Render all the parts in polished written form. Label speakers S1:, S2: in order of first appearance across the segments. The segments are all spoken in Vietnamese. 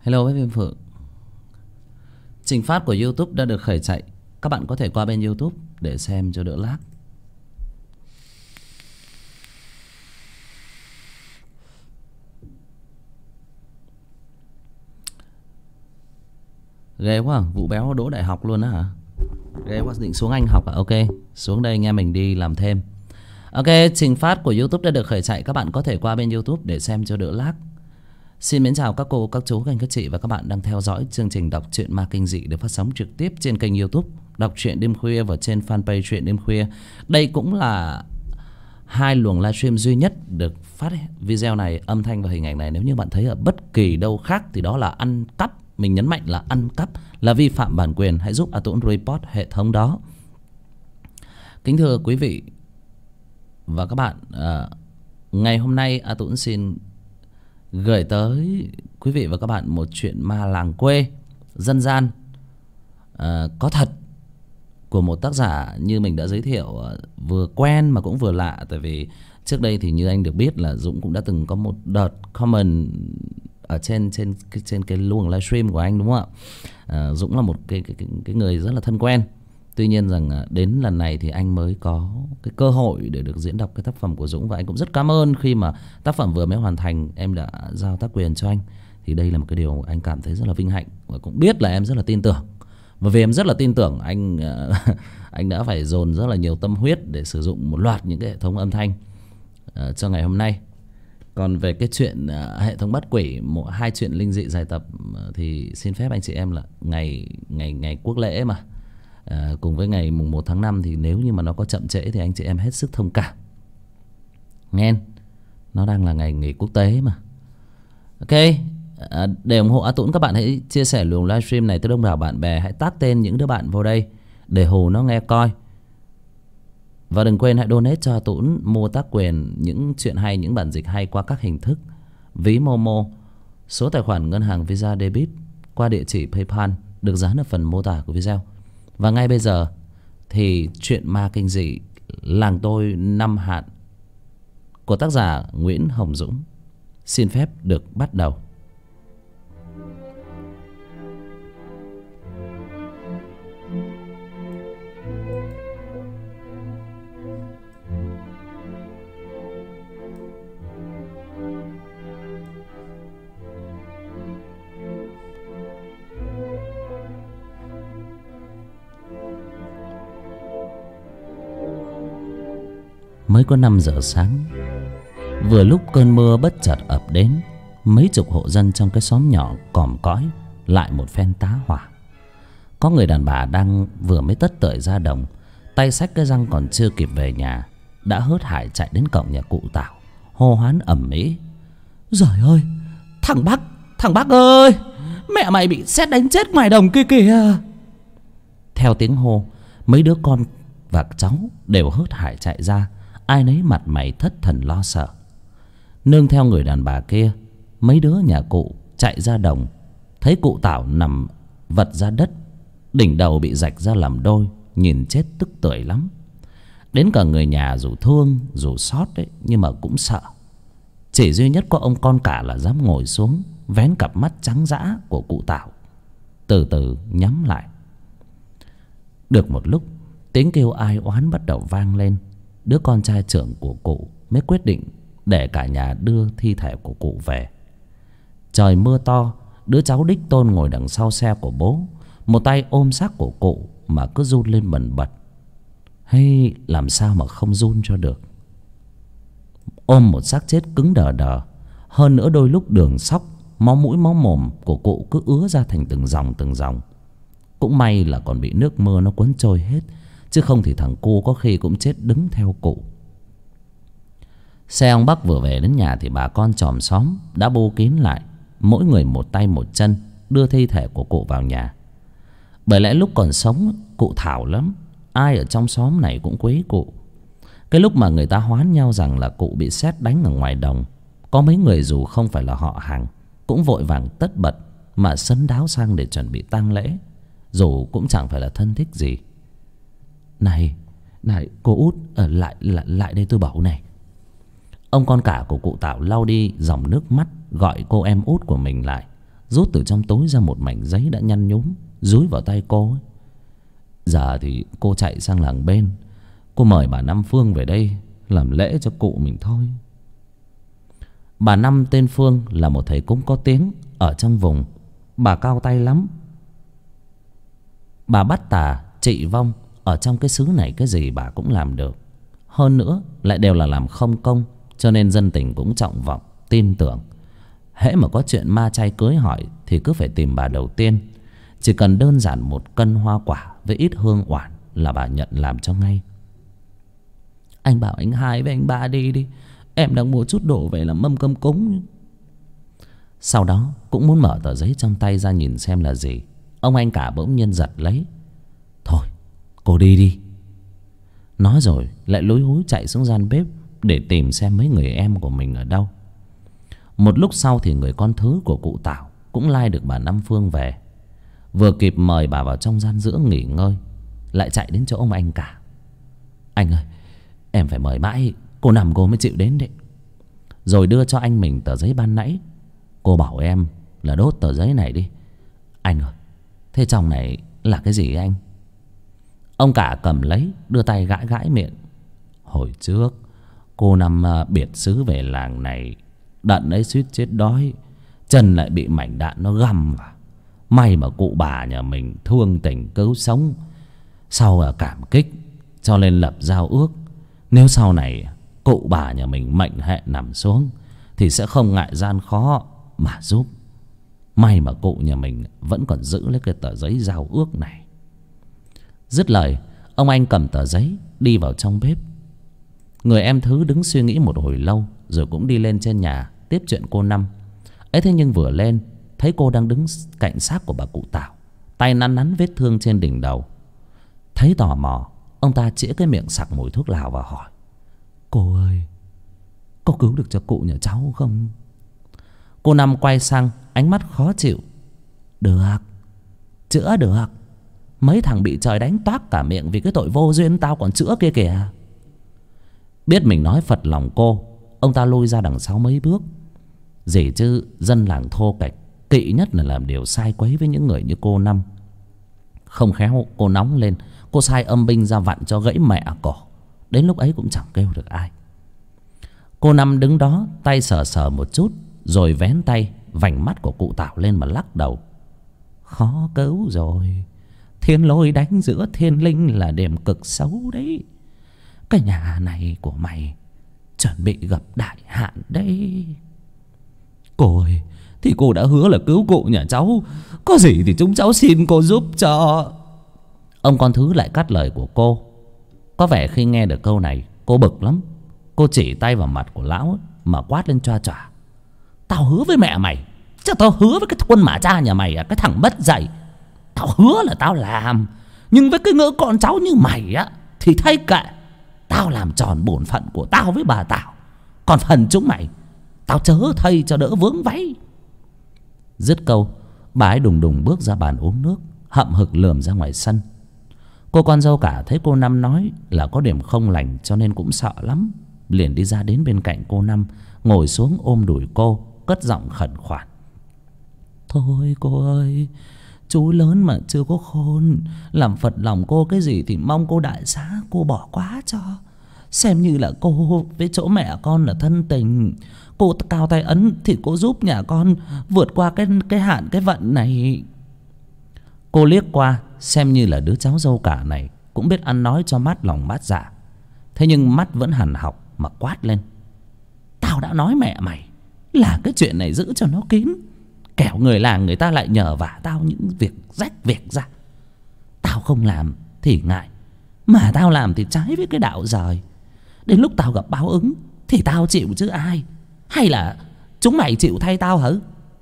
S1: Hello với Viêm Phượng. Trình phát của YouTube đã được khởi chạy. Các bạn có thể qua bên YouTube để xem cho đỡ lag. Ghê quá, vụ béo đỗ đại học luôn á hả? Ghê quá, định xuống Anh học à? Ok, xuống đây nghe mình đi làm thêm. Ok, trình phát của YouTube đã được khởi chạy. Các bạn có thể qua bên YouTube để xem cho đỡ lag. Xin mến chào các cô, các chú, các anh, các chị và các bạn đang theo dõi chương trình đọc truyện ma kinh dị được phát sóng trực tiếp trên kênh YouTube Đọc truyện đêm khuya và trên fanpage truyện đêm khuya. Đây cũng là hai luồng livestream duy nhất được phát video này, âm thanh và hình ảnh này. Nếu như bạn thấy ở bất kỳ đâu khác thì đó là ăn cắp. Mình nhấn mạnh là ăn cắp, là vi phạm bản quyền. Hãy giúp A Tuấn report hệ thống đó. Kính thưa quý vị và các bạn, ngày hôm nay A Tuấn xin gửi tới quý vị và các bạn một chuyện ma làng quê dân gian có thật của một tác giả như mình đã giới thiệu, vừa quen mà cũng vừa lạ. Tại vì trước đây thì như anh được biết là Dũng cũng đã từng có một đợt comment ở trên cái luồng livestream của anh, đúng không ạ? Dũng là một cái người rất là thân quen. Tuy nhiên rằng đến lần này thì anh mới có cái cơ hội để được diễn đọc cái tác phẩm của Dũng. Và anh cũng rất cảm ơn khi mà tác phẩm vừa mới hoàn thành em đã giao tác quyền cho anh. Thì đây là một cái điều anh cảm thấy rất là vinh hạnh. Và cũng biết là em rất là tin tưởng. Và vì em rất là tin tưởng anh, anh đã phải dồn rất là nhiều tâm huyết để sử dụng một loạt những cái hệ thống âm thanh cho ngày hôm nay. Còn về cái chuyện hệ thống bắt quỷ, hai chuyện linh dị dài tập thì xin phép anh chị em là ngày quốc lễ mà, cùng với ngày mùng 1 tháng 5 thì nếu như mà nó có chậm trễ thì anh chị em hết sức thông cảm. Nghe, nó đang là ngày nghỉ quốc tế mà. Ok, để ủng hộ A Tuấn, các bạn hãy chia sẻ luồng livestream này tới đông đảo bạn bè. Hãy tag tên những đứa bạn vô đây để Hồ nó nghe coi. Và đừng quên hãy donate cho A Tuấn mua tác quyền những chuyện hay, những bản dịch hay qua các hình thức: ví Momo, số tài khoản ngân hàng Visa Debit, qua địa chỉ PayPal được dán ở phần mô tả của video. Và ngay bây giờ thì chuyện ma kinh dị Làng Tôi Năm Hạn của tác giả Nguyễn Hồng Dũng xin phép được bắt đầu. Mới có 5 giờ sáng, vừa lúc cơn mưa bất chợt ập đến, mấy chục hộ dân trong cái xóm nhỏ còm cõi lại một phen tá hỏa. Có người đàn bà đang vừa mới tất tởi ra đồng, tay xách cái răng còn chưa kịp về nhà, đã hớt hải chạy đến cổng nhà cụ Tảo, hô hoán ầm ĩ: "Giời ơi, thằng Bắc ơi, mẹ mày bị sét đánh chết ngoài đồng kia kìa!" Theo tiếng hô, mấy đứa con và cháu đều hớt hải chạy ra, ai nấy mặt mày thất thần lo sợ. Nương theo người đàn bà kia, mấy đứa nhà cụ chạy ra đồng, thấy cụ Tảo nằm vật ra đất, đỉnh đầu bị rạch ra làm đôi, nhìn chết tức tưởi lắm. Đến cả người nhà dù thương dù xót đấy, nhưng mà cũng sợ. Chỉ duy nhất có ông con cả là dám ngồi xuống, vén cặp mắt trắng dã của cụ Tảo, từ từ nhắm lại. Được một lúc, tiếng kêu ai oán bắt đầu vang lên. Đứa con trai trưởng của cụ mới quyết định để cả nhà đưa thi thể của cụ về. Trời mưa to, đứa cháu đích tôn ngồi đằng sau xe của bố, một tay ôm xác của cụ mà cứ run lên bần bật. Hay làm sao mà không run cho được. Ôm một xác chết cứng đờ đờ, hơn nữa đôi lúc đường sóc, máu mũi máu mồm của cụ cứ ứa ra thành từng dòng. Cũng may là còn bị nước mưa nó cuốn trôi hết, chứ không thì thằng cu có khi cũng chết đứng theo cụ. Xe ông Bắc vừa về đến nhà thì bà con chòm xóm đã bô kín lại, mỗi người một tay một chân đưa thi thể của cụ vào nhà. Bởi lẽ lúc còn sống cụ thảo lắm, ai ở trong xóm này cũng quý cụ. Cái lúc mà người ta hoán nhau rằng là cụ bị sét đánh ở ngoài đồng, có mấy người dù không phải là họ hàng cũng vội vàng tất bật mà sấn đáo sang để chuẩn bị tang lễ, dù cũng chẳng phải là thân thích gì. Này cô út, lại đây tôi bảo này. Ông con cả của cụ Tảo lau đi dòng nước mắt, gọi cô em út của mình lại, rút từ trong túi ra một mảnh giấy đã nhăn nhúm, dúi vào tay cô ấy. Giờ thì cô chạy sang làng bên, cô mời bà Năm Phương về đây làm lễ cho cụ mình thôi. Bà Năm tên Phương là một thầy cúng có tiếng ở trong vùng. Bà cao tay lắm. Bà bắt tà trị vong ở trong cái xứ này, cái gì bà cũng làm được. Hơn nữa lại đều là làm không công, cho nên dân tình cũng trọng vọng, tin tưởng. Hễ mà có chuyện ma chay cưới hỏi thì cứ phải tìm bà đầu tiên. Chỉ cần đơn giản một cân hoa quả với ít hương oản là bà nhận làm cho ngay. Anh bảo anh Hai với anh Ba đi đi, em đang mua chút đồ về làm mâm cơm cúng. Sau đó cũng muốn mở tờ giấy trong tay ra nhìn xem là gì. Ông anh cả bỗng nhiên giật lấy. Thôi cô đi đi. Nói rồi lại lúi húi chạy xuống gian bếp để tìm xem mấy người em của mình ở đâu. Một lúc sau thì người con thứ của cụ Tảo cũng lai được bà Năm Phương về. Vừa kịp mời bà vào trong gian giữa nghỉ ngơi, lại chạy đến chỗ ông anh cả. Anh ơi, em phải mời mãi cô Năm cô mới chịu đến đấy. Rồi đưa cho anh mình tờ giấy ban nãy. Cô bảo em là đốt tờ giấy này đi. Anh ơi, thế trong này là cái gì anh? Ông cả cầm lấy, đưa tay gãi gãi miệng. Hồi trước cô Năm biệt xứ về làng này, đận ấy suýt chết đói, chân lại bị mảnh đạn nó găm vào. May mà cụ bà nhà mình thương tình cứu sống. Sau cảm kích cho nên lập giao ước, nếu sau này cụ bà nhà mình mệnh hệ nằm xuống thì sẽ không ngại gian khó mà giúp. May mà cụ nhà mình vẫn còn giữ lấy cái tờ giấy giao ước này. Dứt lời, ông anh cầm tờ giấy đi vào trong bếp. Người em Thứ đứng suy nghĩ một hồi lâu rồi cũng đi lên trên nhà tiếp chuyện cô Năm ấy. Thế nhưng vừa lên thấy cô đang đứng cạnh xác của bà cụ Tảo, tay nắn nắn vết thương trên đỉnh đầu. Thấy tò mò, ông ta chĩa cái miệng sặc mùi thuốc lào và hỏi: Cô ơi, có cứu được cho cụ nhà cháu không? Cô Năm quay sang, ánh mắt khó chịu. Được, chữa được. Mấy thằng bị trời đánh toác cả miệng vì cái tội vô duyên tao còn chữa kia kìa. Biết mình nói phật lòng cô, ông ta lui ra đằng sau mấy bước. Gì chứ dân làng thô kệch, kỵ nhất là làm điều sai quấy với những người như cô Năm. Không khéo cô nóng lên, cô sai âm binh ra vặn cho gãy mẹ cổ. Đến lúc ấy cũng chẳng kêu được ai. Cô Năm đứng đó, tay sờ sờ một chút, rồi vén tay vành mắt của cụ Tảo lên mà lắc đầu. Khó cứu rồi. Thiên lôi đánh giữa thiên linh là điểm cực xấu đấy. Cái nhà này của mày chuẩn bị gặp đại hạn đấy. Cô ơi, thì cô đã hứa là cứu cụ nhà cháu, có gì thì chúng cháu xin cô giúp cho. Ông con Thứ lại cắt lời của cô. Có vẻ khi nghe được câu này cô bực lắm. Cô chỉ tay vào mặt của lão ấy, mà quát lên choa choa: Tao hứa với mẹ mày, chứ tao hứa với cái quân mà cha nhà mày cái thằng bất dạy. Tao hứa là tao làm, nhưng với cái ngỡ con cháu như mày á thì thay kệ. Tao làm tròn bổn phận của tao với bà Tảo, còn phần chúng mày tao chớ thay cho đỡ vướng váy. Dứt câu, bà ấy đùng đùng bước ra bàn uống nước, hậm hực lườm ra ngoài sân. Cô con dâu cả thấy cô Năm nói là có điểm không lành cho nên cũng sợ lắm, liền đi ra đến bên cạnh cô Năm, ngồi xuống ôm đùi cô, cất giọng khẩn khoản: Thôi cô ơi, chú lớn mà chưa có khôn, làm phật lòng cô cái gì thì mong cô đại xá cô bỏ quá cho. Xem như là cô với chỗ mẹ con là thân tình, cô cao tay ấn thì cô giúp nhà con vượt qua cái hạn cái vận này. Cô liếc qua xem như là đứa cháu dâu cả này cũng biết ăn nói cho mát lòng mát dạ. Thế nhưng mắt vẫn hằn học mà quát lên: Tao đã nói mẹ mày là cái chuyện này giữ cho nó kín, kẻo người làng người ta lại nhờ vả tao những việc rách việc ra. Tao không làm thì ngại, mà tao làm thì trái với cái đạo trời. Đến lúc tao gặp báo ứng thì tao chịu chứ ai. Hay là chúng mày chịu thay tao hả?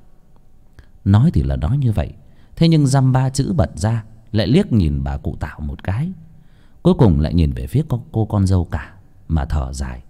S1: Nói thì là nói như vậy, thế nhưng dăm ba chữ bật ra, lại liếc nhìn bà cụ Tảo một cái, cuối cùng lại nhìn về phía cô con dâu cả mà thở dài: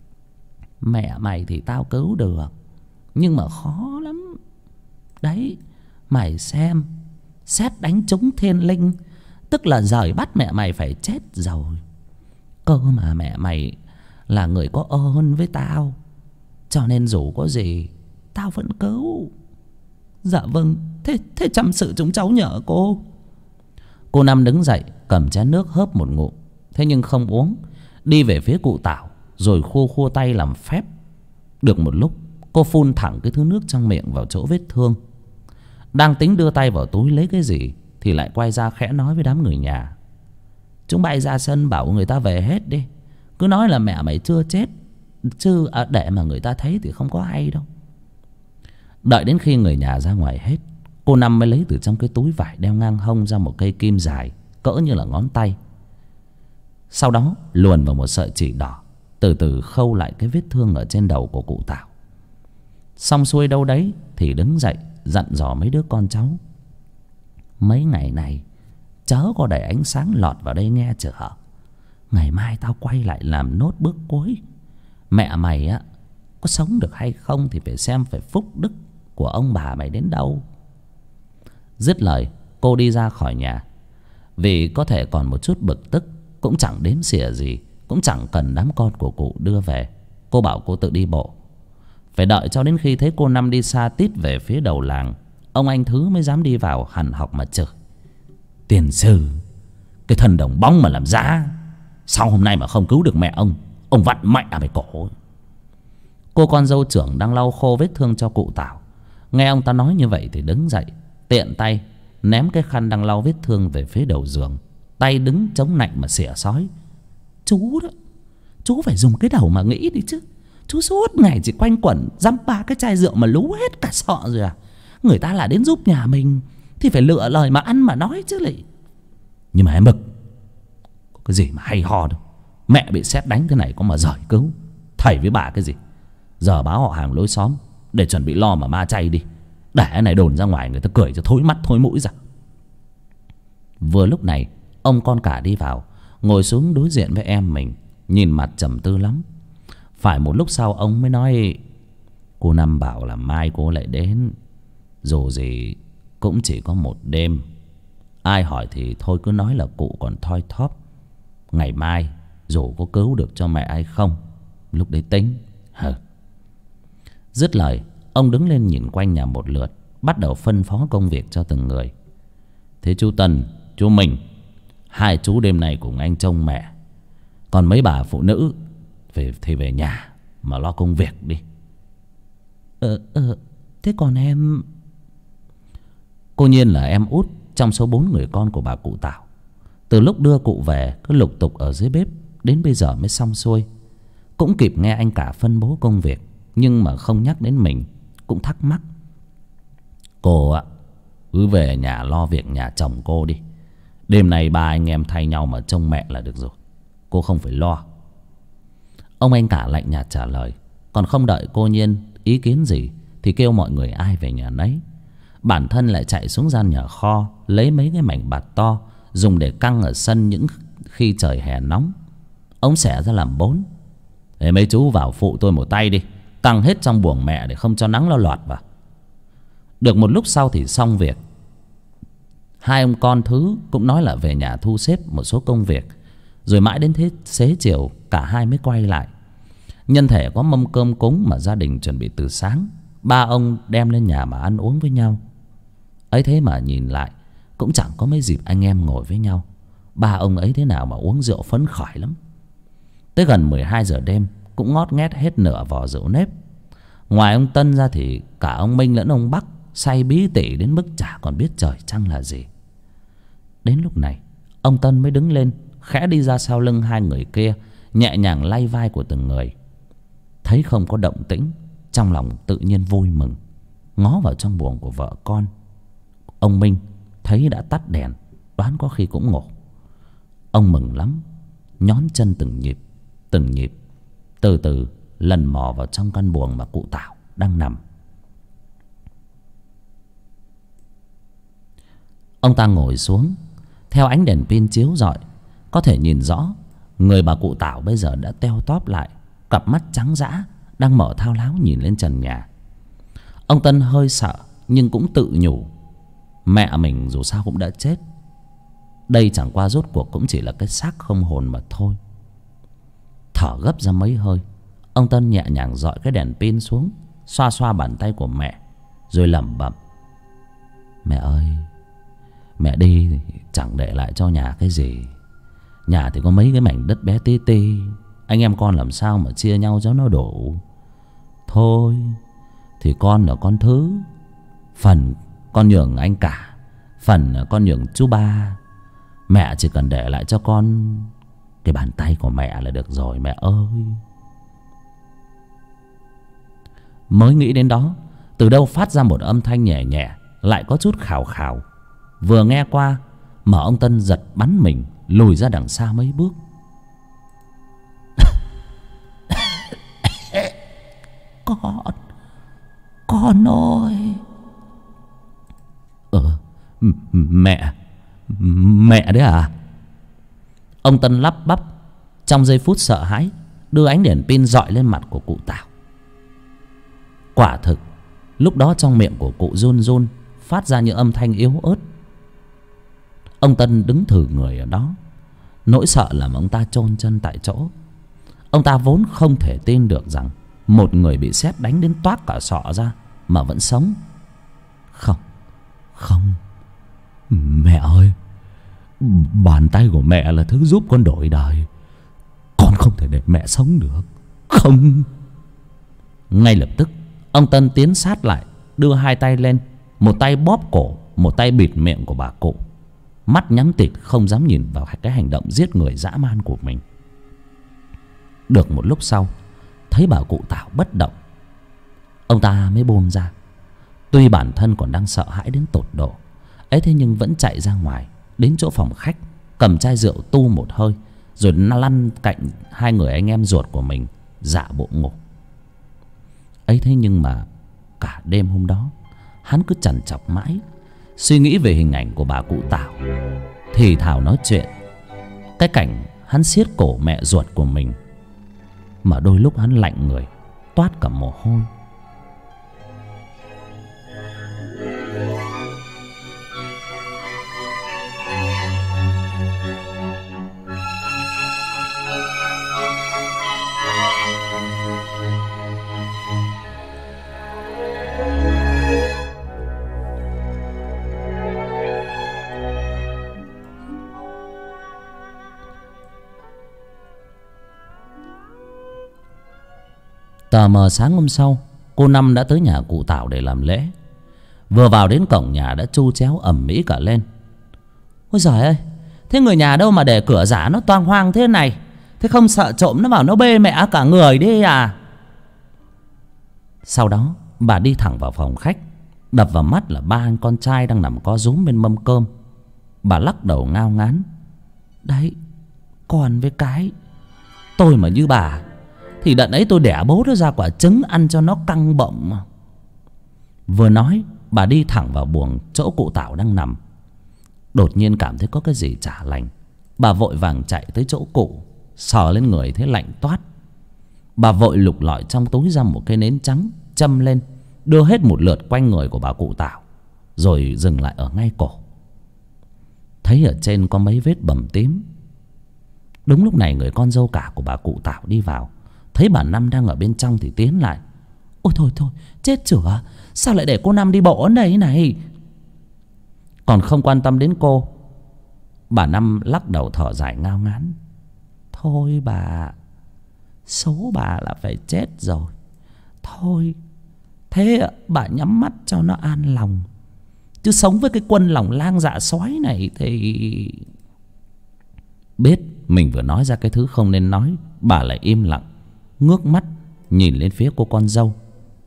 S1: Mẹ mày thì tao cứu được, nhưng mà khó lắm. Đấy, mày xem, sét đánh trúng thiên linh, tức là giời bắt mẹ mày phải chết rồi. Cơ mà mẹ mày là người có ơn với tao, cho nên dù có gì tao vẫn cứu. Dạ vâng, thế chăm sự chúng cháu nhờ cô. Cô Năm đứng dậy cầm chén nước hớp một ngụm, thế nhưng không uống, đi về phía cụ Tảo rồi khua khua tay làm phép. Được một lúc, cô phun thẳng cái thứ nước trong miệng vào chỗ vết thương. Đang tính đưa tay vào túi lấy cái gì thì lại quay ra khẽ nói với đám người nhà: chúng bay ra sân bảo người ta về hết đi. Cứ nói là mẹ mày chưa chết, chứ để mà người ta thấy thì không có hay đâu. Đợi đến khi người nhà ra ngoài hết, cô Năm mới lấy từ trong cái túi vải đeo ngang hông ra một cây kim dài cỡ như là ngón tay. Sau đó luồn vào một sợi chỉ đỏ, từ từ khâu lại cái vết thương ở trên đầu của cụ Tảo. Xong xuôi đâu đấy thì đứng dậy dặn dò mấy đứa con cháu: mấy ngày này chớ có để ánh sáng lọt vào đây nghe chưa. Ngày mai tao quay lại làm nốt bước cuối. Mẹ mày á có sống được hay không thì phải xem phải phúc đức của ông bà mày đến đâu. Dứt lời, cô đi ra khỏi nhà. Vì có thể còn một chút bực tức, cũng chẳng đếm xỉa gì, cũng chẳng cần đám con của cụ đưa về. Cô bảo cô tự đi bộ. Phải đợi cho đến khi thấy cô Năm đi xa tít về phía đầu làng, ông anh Thứ mới dám đi vào hằn học mà chửi: tiền sư, cái thần đồng bóng mà làm giá, sau hôm nay mà không cứu được mẹ ông vặn mẹ mày cổ. Cô con dâu trưởng đang lau khô vết thương cho cụ Tảo, nghe ông ta nói như vậy thì đứng dậy, tiện tay ném cái khăn đang lau vết thương về phía đầu giường, tay đứng chống nạnh mà xỉa xói: chú đó, chú phải dùng cái đầu mà nghĩ đi chứ. Chú suốt ngày chỉ quanh quẩn dăm ba cái chai rượu mà lú hết cả sọ rồi à. Người ta là đến giúp nhà mình thì phải lựa lời mà ăn mà nói chứ lị. Nhưng mà em Mực, có cái gì mà hay ho đâu. Mẹ bị sét đánh thế này có mà giỏi cứu. Thầy với bà cái gì. Giờ báo họ hàng lối xóm để chuẩn bị lo mà ma chay đi, để cái này đồn ra ngoài người ta cười cho thối mắt thối mũi ra. Vừa lúc này ông con cả đi vào, ngồi xuống đối diện với em mình, nhìn mặt trầm tư lắm. Phải một lúc sau ông mới nói: cô Năm bảo là mai cô lại đến, dù gì cũng chỉ có một đêm. Ai hỏi thì thôi cứ nói là cụ còn thoi thóp. Ngày mai dù có cứu được cho mẹ hay không, lúc đấy tính. Dứt lời, ông đứng lên nhìn quanh nhà một lượt, bắt đầu phân phó công việc cho từng người. Thế chú Tân, chú Minh, hai chú đêm nay cùng anh trông mẹ. Còn mấy bà phụ nữ thì về nhà mà lo công việc đi. Thế còn em? Cô Nhiên là em út trong số 4 người con của bà cụ Tảo. Từ lúc đưa cụ về cứ lục tục ở dưới bếp, đến bây giờ mới xong xuôi. Cũng kịp nghe anh cả phân bố công việc, nhưng mà không nhắc đến mình. Cũng thắc mắc: cô ạ, cứ về nhà lo việc nhà chồng cô đi. Đêm nay ba anh em thay nhau mà trông mẹ là được rồi, cô không phải lo. Ông anh cả lạnh nhạt trả lời. Còn không đợi cô Nhiên ý kiến gì thì kêu mọi người ai về nhà nấy. Bản thân lại chạy xuống gian nhà kho lấy mấy cái mảnh bạt to dùng để căng ở sân những khi trời hè nóng. Ông xẻ ra làm 4. Thế mấy chú vào phụ tôi một tay đi, căng hết trong buồng mẹ để không cho nắng nó lọt vào. Được một lúc sau thì xong việc. Hai ông con Thứ cũng nói là về nhà thu xếp một số công việc. Rồi mãi đến thế xế chiều cả hai mới quay lại. Nhân thể có mâm cơm cúng mà gia đình chuẩn bị từ sáng, ba ông đem lên nhà mà ăn uống với nhau. Ấy thế mà nhìn lại cũng chẳng có mấy dịp anh em ngồi với nhau. Ba ông ấy thế nào mà uống rượu phấn khởi lắm. Tới gần 12 giờ đêm cũng ngót nghét hết nửa vò rượu nếp. Ngoài ông Tân ra thì cả ông Minh lẫn ông Bắc say bí tỉ đến mức chả còn biết trời trăng là gì. Đến lúc này ông Tân mới đứng lên, khẽ đi ra sau lưng hai người kia, nhẹ nhàng lay vai của từng người. Thấy không có động tĩnh, trong lòng tự nhiên vui mừng, ngó vào trong buồng của vợ con. Ông Minh thấy đã tắt đèn, đoán có khi cũng ngủ. Ông mừng lắm, nhón chân từng nhịp, từ từ lần mò vào trong căn buồng mà cụ Tảo đang nằm. Ông ta ngồi xuống, theo ánh đèn pin chiếu rọi, có thể nhìn rõ người bà cụ Tảo bây giờ đã teo tóp lại, cặp mắt trắng dã đang mở thao láo nhìn lên trần nhà. Ông Tân hơi sợ nhưng cũng tự nhủ mẹ mình dù sao cũng đã chết, đây chẳng qua rốt cuộc cũng chỉ là cái xác không hồn mà thôi. Thở gấp ra mấy hơi, ông Tân nhẹ nhàng dọi cái đèn pin xuống, xoa xoa bàn tay của mẹ, rồi lẩm bẩm: Mẹ ơi, mẹ đi thì chẳng để lại cho nhà cái gì. Nhà thì có mấy cái mảnh đất bé tí ti, anh em con làm sao mà chia nhau cho nó đủ. Thôi thì con là con thứ, phần con nhường anh cả, phần con nhường chú ba. Mẹ chỉ cần để lại cho con cái bàn tay của mẹ là được rồi mẹ ơi. Mới nghĩ đến đó, từ đâu phát ra một âm thanh nhẹ nhẹ, lại có chút khào khào. Vừa nghe qua mà ông Tân giật bắn mình lùi ra đằng xa mấy bước. Con ơi. Mẹ đấy à? Ông Tân lắp bắp trong giây phút sợ hãi, đưa ánh đèn pin dọi lên mặt của cụ Tảo. Quả thực lúc đó trong miệng của cụ run run, phát ra những âm thanh yếu ớt. Ông Tân đứng thử người ở đó, nỗi sợ làm ông ta chôn chân tại chỗ. Ông ta vốn không thể tin được rằng một người bị sét đánh đến toát cả sọ ra mà vẫn sống. Không, mẹ ơi, bàn tay của mẹ là thứ giúp con đổi đời. Con không thể để mẹ sống được. Không. Ngay lập tức ông Tân tiến sát lại, đưa hai tay lên, một tay bóp cổ, một tay bịt miệng của bà cụ, mắt nhắm tịt không dám nhìn vào cái hành động giết người dã man của mình. Được một lúc sau, thấy bà cụ Tảo bất động, ông ta mới buông ra. Tuy bản thân còn đang sợ hãi đến tột độ ấy, thế nhưng vẫn chạy ra ngoài, đến chỗ phòng khách, cầm chai rượu tu một hơi, rồi lăn cạnh hai người anh em ruột của mình, giả bộ ngủ. Ấy thế nhưng mà cả đêm hôm đó hắn cứ trằn trọc mãi, suy nghĩ về hình ảnh của bà cụ Tảo, thì thào nói chuyện. Cái cảnh hắn siết cổ mẹ ruột của mình mà đôi lúc hắn lạnh người, toát cả mồ hôi. Tờ mờ sáng hôm sau, cô Năm đã tới nhà cụ Tảo để làm lễ. Vừa vào đến cổng nhà đã chu chéo ầm ĩ cả lên. Ôi giời ơi, thế người nhà đâu mà để cửa giả nó toang hoang thế này? Thế không sợ trộm nó vào nó bê mẹ cả người đi à? Sau đó bà đi thẳng vào phòng khách, đập vào mắt là ba anh con trai đang nằm co rúm bên mâm cơm. Bà lắc đầu ngao ngán. Đấy, con với cái tôi mà như bà thì đợt ấy tôi đẻ bố nó ra quả trứng ăn cho nó căng bọng mà. Vừa nói bà đi thẳng vào buồng chỗ cụ Tảo đang nằm. Đột nhiên cảm thấy có cái gì chả lành, bà vội vàng chạy tới chỗ cụ, sờ lên người thấy lạnh toát. Bà vội lục lọi trong túi ra một cái nến trắng, châm lên, đưa hết một lượt quanh người của bà cụ Tảo, rồi dừng lại ở ngay cổ. Thấy ở trên có mấy vết bầm tím. Đúng lúc này người con dâu cả của bà cụ Tảo đi vào, thấy bà Năm đang ở bên trong thì tiến lại. Ôi thôi thôi, chết chửa, sao lại để cô Năm đi bộ ở đây này? Còn không quan tâm đến cô, bà Năm lắc đầu thở dài ngao ngán. Thôi bà, số bà là phải chết rồi. Thôi, thế bà nhắm mắt cho nó an lòng. Chứ sống với cái quân lòng lang dạ sói này thì... Biết mình vừa nói ra cái thứ không nên nói, bà lại im lặng, ngước mắt nhìn lên phía cô con dâu.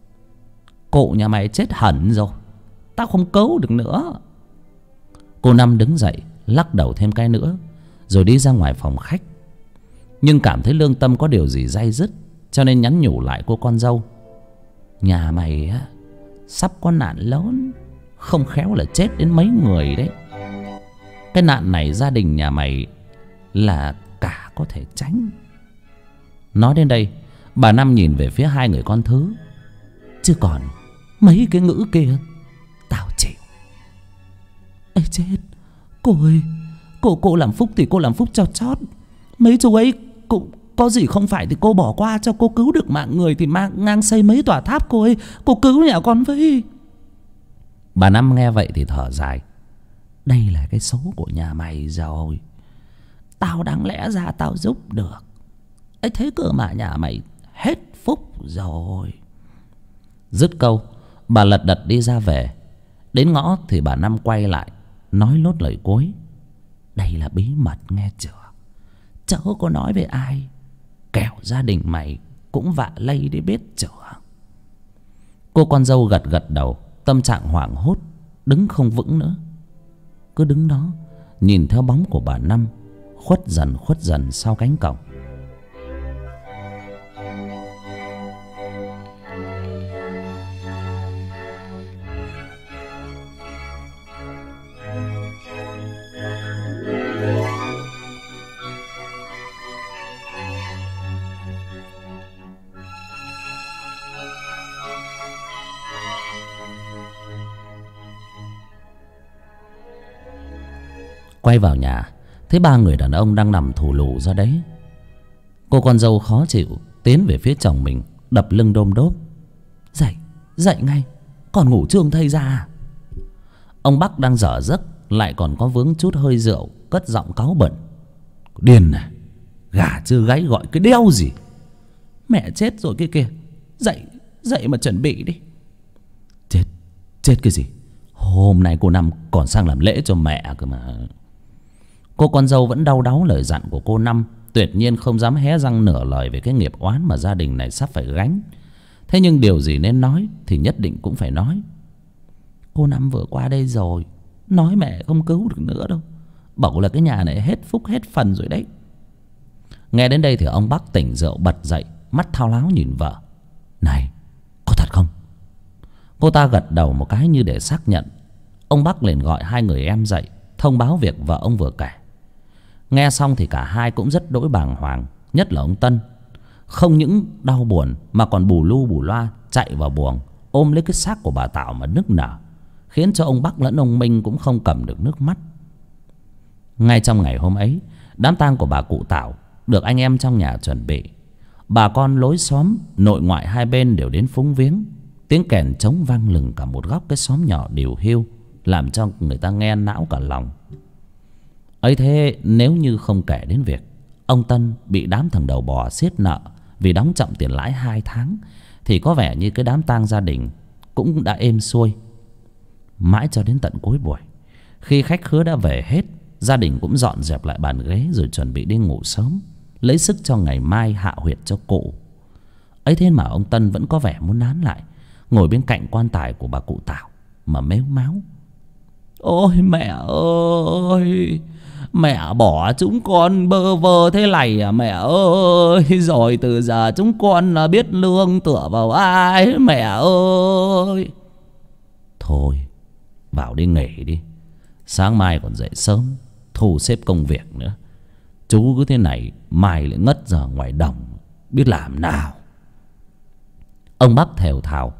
S1: Cụ nhà mày chết hẳn rồi, tao không cứu được nữa. Cô Năm đứng dậy lắc đầu thêm cái nữa, rồi đi ra ngoài phòng khách. Nhưng cảm thấy lương tâm có điều gì day dứt, cho nên nhắn nhủ lại cô con dâu. Nhà mày á, sắp có nạn lớn, không khéo là chết đến mấy người đấy. Cái nạn này gia đình nhà mày là cả có thể tránh. Nói đến đây, bà Năm nhìn về phía hai người con thứ. Chứ còn mấy cái ngữ kia tao chịu. Ê chết, cô ơi, cô làm phúc thì cô làm phúc cho chót. Mấy chú ấy cũng có gì không phải thì cô bỏ qua cho cô cứu được mạng người thì mang ngang xây mấy tòa tháp. Cô ơi, cô cứu nhà con với. Bà Năm nghe vậy thì thở dài. Đây là cái số của nhà mày rồi. Tao đáng lẽ ra tao giúp được ấy, thế cơ mà nhà mày hết phúc rồi. Dứt câu, bà lật đật đi ra về. Đến ngõ thì bà Năm quay lại, nói lốt lời cuối. Đây là bí mật nghe chưa? Chớ có nói với ai, kẻo gia đình mày cũng vạ lây đi biết chưa? Cô con dâu gật gật đầu, tâm trạng hoảng hốt, đứng không vững nữa. Cứ đứng đó nhìn theo bóng của bà Năm khuất dần sau cánh cổng. Quay vào nhà, thấy ba người đàn ông đang nằm thù lù ra đấy. Cô con dâu khó chịu tiến về phía chồng mình, đập lưng đôm đốp. Dậy, dậy ngay, còn ngủ trương thây ra à? Ông Bắc đang dở giấc, lại còn có vướng chút hơi rượu, cất giọng cáu bẩn. Điên này, gà chưa gáy gọi cái đeo gì. Mẹ chết rồi kia kìa, dậy, dậy mà chuẩn bị đi. Chết cái gì? Hôm nay cô Năm còn sang làm lễ cho mẹ cơ mà. Cô con dâu vẫn đau đáu lời dặn của cô Năm, tuyệt nhiên không dám hé răng nửa lời về cái nghiệp oán mà gia đình này sắp phải gánh. Thế nhưng điều gì nên nói thì nhất định cũng phải nói. Cô Năm vừa qua đây rồi, nói mẹ không cứu được nữa đâu. Bảo là cái nhà này hết phúc hết phần rồi đấy. Nghe đến đây thì ông Bắc tỉnh rượu bật dậy, mắt thao láo nhìn vợ. Này, có thật không? Cô ta gật đầu một cái như để xác nhận. Ông Bắc liền gọi hai người em dậy, thông báo việc vợ ông vừa kể. Nghe xong thì cả hai cũng rất đỗi bàng hoàng, nhất là ông Tân. Không những đau buồn mà còn bù lu bù loa chạy vào buồng ôm lấy cái xác của bà Tảo mà nức nở, khiến cho ông Bắc lẫn ông Minh cũng không cầm được nước mắt. Ngay trong ngày hôm ấy, đám tang của bà cụ Tảo được anh em trong nhà chuẩn bị. Bà con lối xóm nội ngoại hai bên đều đến phúng viếng. Tiếng kèn trống vang lừng cả một góc cái xóm nhỏ điều hiu, làm cho người ta nghe não cả lòng. Ấy thế nếu như không kể đến việc ông Tân bị đám thằng đầu bò siết nợ vì đóng chậm tiền lãi 2 tháng, thì có vẻ như cái đám tang gia đình cũng đã êm xuôi. Mãi cho đến tận cuối buổi, khi khách khứa đã về hết, gia đình cũng dọn dẹp lại bàn ghế rồi chuẩn bị đi ngủ sớm, lấy sức cho ngày mai hạ huyệt cho cụ. Ấy thế mà ông Tân vẫn có vẻ muốn nán lại, ngồi bên cạnh quan tài của bà cụ Tảo mà mếu máo. Ôi mẹ ơi, mẹ bỏ chúng con bơ vơ thế này à mẹ ơi. Rồi từ giờ chúng con biết lương tựa vào ai mẹ ơi. Thôi vào đi nghỉ đi, sáng mai còn dậy sớm thu xếp công việc nữa. Chú cứ thế này mai lại ngất giờ ngoài đồng, biết làm nào. Ông Bắc thều thào.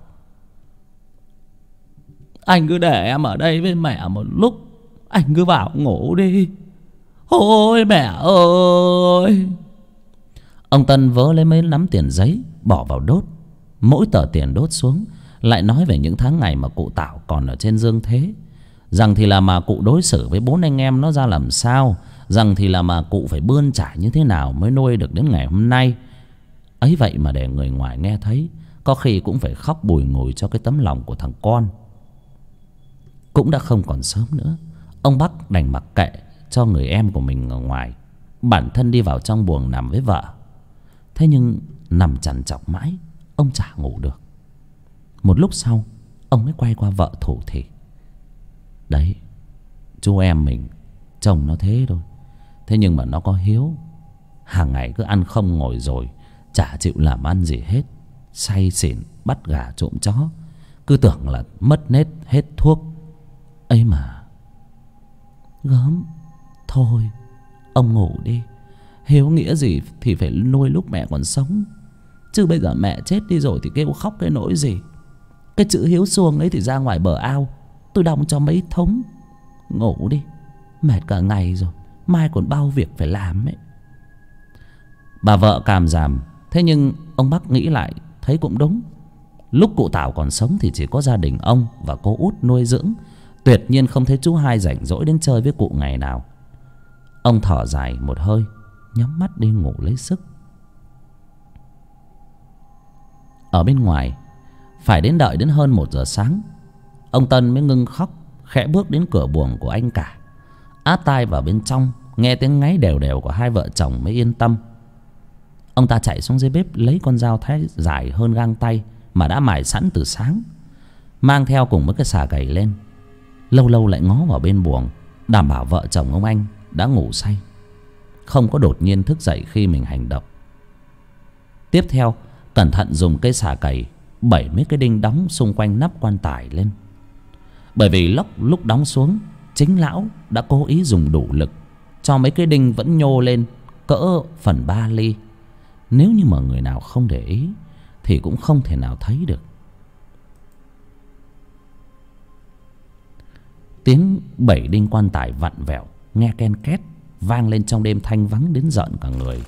S1: Anh cứ để em ở đây với mẹ một lúc, anh cứ vào ngủ đi. Ôi mẹ ơi. Ông Tân vớ lấy mấy nắm tiền giấy bỏ vào đốt. Mỗi tờ tiền đốt xuống lại nói về những tháng ngày mà cụ Tảo còn ở trên dương thế. Rằng thì là mà cụ đối xử với 4 anh em nó ra làm sao, rằng thì là mà cụ phải bươn trải như thế nào mới nuôi được đến ngày hôm nay. Ấy vậy mà để người ngoài nghe thấy, có khi cũng phải khóc bùi ngùi cho cái tấm lòng của thằng con. Cũng đã không còn sớm nữa, ông Bắc đành mặc kệ cho người em của mình ở ngoài, bản thân đi vào trong buồng nằm với vợ. Thế nhưng nằm trằn trọc mãi, ông chả ngủ được. Một lúc sau, ông mới quay qua vợ thủ thỉ. Đấy, chú em mình chồng nó thế thôi, thế nhưng mà nó có hiếu. Hàng ngày cứ ăn không ngồi rồi, chả chịu làm ăn gì hết, say xỉn bắt gà trộm chó, cứ tưởng là mất nết hết thuốc. Ấy mà gớm. Thôi ông ngủ đi, hiếu nghĩa gì thì phải nuôi lúc mẹ còn sống, chứ bây giờ mẹ chết đi rồi thì kêu khóc cái nỗi gì. Cái chữ hiếu xuông ấy thì ra ngoài bờ ao tôi đong cho mấy thống. Ngủ đi, mệt cả ngày rồi, mai còn bao việc phải làm ấy. Bà vợ càm ràm. Thế nhưng ông Bắc nghĩ lại thấy cũng đúng. Lúc cụ Tảo còn sống thì chỉ có gia đình ông và cô út nuôi dưỡng, tuyệt nhiên không thấy chú Hai rảnh rỗi đến chơi với cụ ngày nào. Ông thở dài một hơi, nhắm mắt đi ngủ lấy sức. Ở bên ngoài, phải đợi đến hơn 1 giờ sáng, ông Tân mới ngưng khóc, khẽ bước đến cửa buồng của anh cả, áp tai vào bên trong, nghe tiếng ngáy đều đều của hai vợ chồng mới yên tâm. Ông ta chạy xuống dưới bếp lấy con dao thái dài hơn gang tay mà đã mài sẵn từ sáng, mang theo cùng với cái xà cầy lên. Lâu lâu lại ngó vào bên buồng, đảm bảo vợ chồng ông anh đã ngủ say, không có đột nhiên thức dậy khi mình hành động. Tiếp theo, cẩn thận dùng cây xà cầy bẩy mấy cái đinh đóng xung quanh nắp quan tài lên. Bởi vì lúc đóng xuống, chính lão đã cố ý dùng đủ lực cho mấy cái đinh vẫn nhô lên cỡ phần 3 ly. Nếu như mà người nào không để ý thì cũng không thể nào thấy được. Tiếng bẩy đinh quan tài vặn vẹo nghe ken két vang lên trong đêm thanh vắng đến rợn cả người.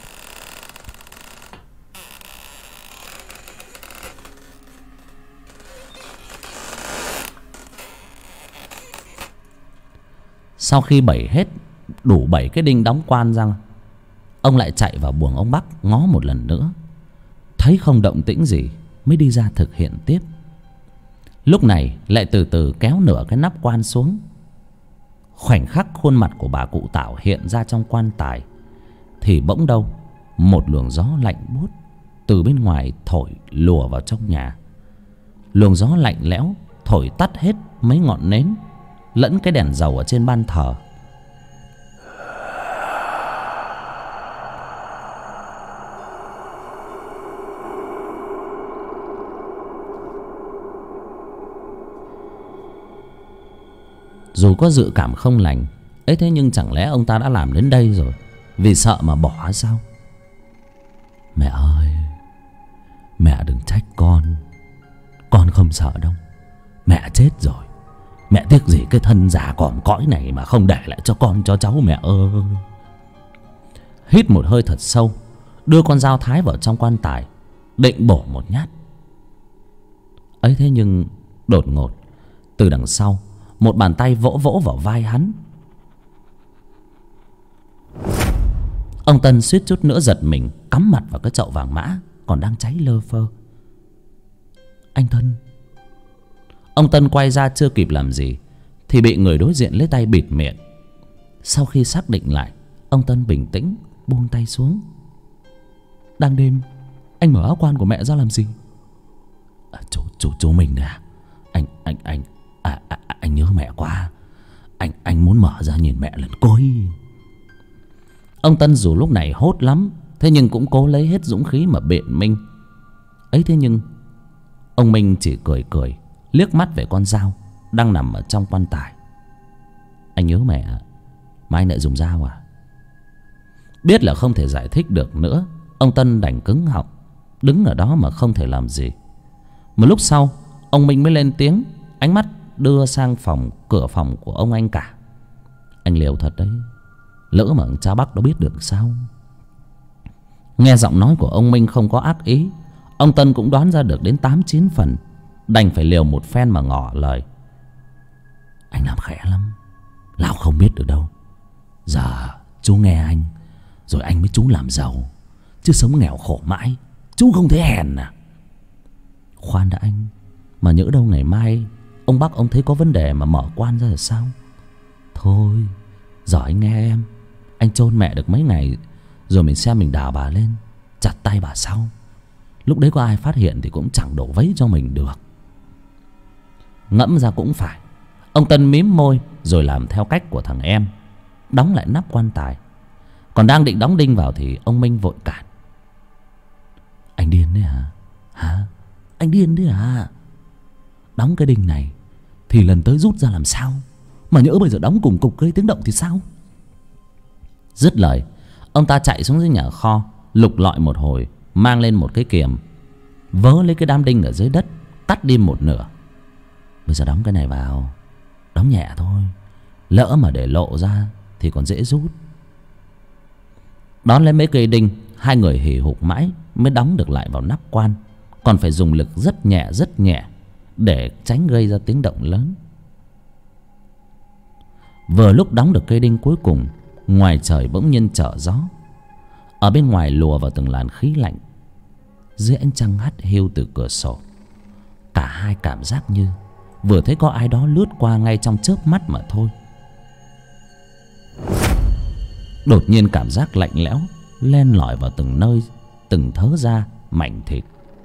S1: Sau khi bẩy hết đủ 7 cái đinh đóng quan ra, ông lại chạy vào buồng ông Bắc ngó một lần nữa. Thấy không động tĩnh gì mới đi ra thực hiện tiếp. Lúc này lại từ từ kéo nửa cái nắp quan xuống. Khoảnh khắc khuôn mặt của bà cụ Tảo hiện ra trong quan tài thì bỗng đâu một luồng gió lạnh buốt từ bên ngoài thổi lùa vào trong nhà. Luồng gió lạnh lẽo thổi tắt hết mấy ngọn nến lẫn cái đèn dầu ở trên ban thờ. Dù có dự cảm không lành ấy, thế nhưng chẳng lẽ ông ta đã làm đến đây rồi vì sợ mà bỏ sao? Mẹ ơi, mẹ đừng trách con không sợ đâu. Mẹ chết rồi, mẹ tiếc gì cái thân già còm cõi này mà không để lại cho con cho cháu mẹ ơi. Hít một hơi thật sâu, đưa con dao thái vào trong quan tài, định bổ một nhát. Ấy thế nhưng đột ngột từ đằng sau một bàn tay vỗ vỗ vào vai hắn. Ông Tân suýt chút nữa giật mình, cắm mặt vào cái chậu vàng mã còn đang cháy lơ phơ. Anh Tân. Ông Tân quay ra chưa kịp làm gì thì bị người đối diện lấy tay bịt miệng. Sau khi xác định lại, ông Tân bình tĩnh buông tay xuống. Đang đêm anh mở áo quan của mẹ ra làm gì? Chú mình nè. Anh nhớ mẹ quá. Anh muốn mở ra nhìn mẹ lần cuối. Ông Tân dù lúc này hốt lắm, thế nhưng cũng cố lấy hết dũng khí mà biện minh. Ấy thế nhưng ông Minh chỉ cười cười, liếc mắt về con dao đang nằm ở trong quan tài. Anh nhớ mẹ mà anh lại dùng dao à? Biết là không thể giải thích được nữa, ông Tân đành cứng họng, đứng ở đó mà không thể làm gì. Một lúc sau, ông Minh mới lên tiếng, ánh mắt đưa sang cửa phòng của ông anh cả. Anh liều thật đấy, lỡ mà ông cha Bắc nó biết được sao? Nghe giọng nói của ông Minh không có ác ý, ông Tân cũng đoán ra được đến 8-9 phần, đành phải liều một phen mà ngỏ lời. Anh làm khẽ lắm, lão không biết được đâu. Giờ chú nghe anh, rồi anh mới chú làm giàu, chứ sống nghèo khổ mãi chú không thấy hèn à? Khoan đã anh, mà nhỡ đâu ngày mai ông Bắc ông thấy có vấn đề mà mở quan ra là sao? Thôi, giờ anh nghe em, anh chôn mẹ được mấy ngày rồi mình xem mình đào bà lên, chặt tay bà sau. Lúc đấy có ai phát hiện thì cũng chẳng đổ vấy cho mình được. Ngẫm ra cũng phải, ông Tân mím môi rồi làm theo cách của thằng em, đóng lại nắp quan tài. Còn đang định đóng đinh vào thì ông Minh vội cản. Anh điên đấy hả? Hả? Anh điên đấy hả? Đóng cái đinh này thì lần tới rút ra làm sao? Mà nhỡ bây giờ đóng cùng cục gây tiếng động thì sao? Dứt lời, ông ta chạy xuống dưới nhà kho, lục lọi một hồi, mang lên một cái kiềm, vớ lấy cái đám đinh ở dưới đất, cắt đi một nửa. Bây giờ đóng cái này vào, đóng nhẹ thôi, lỡ mà để lộ ra thì còn dễ rút. Đón lấy mấy cây đinh, hai người hì hục mãi mới đóng được lại vào nắp quan. còn phải dùng lực rất nhẹ để tránh gây ra tiếng động lớn. Vừa lúc đóng được cây đinh cuối cùng, ngoài trời bỗng nhiên trở gió. Ở bên ngoài lùa vào từng làn khí lạnh. Dưới ánh trăng hắt hiu từ cửa sổ, cả hai cảm giác như vừa thấy có ai đó lướt qua ngay trong chớp mắt mà thôi. Đột nhiên cảm giác lạnh lẽo len lỏi vào từng nơi, từng thớ da mảnh thịt.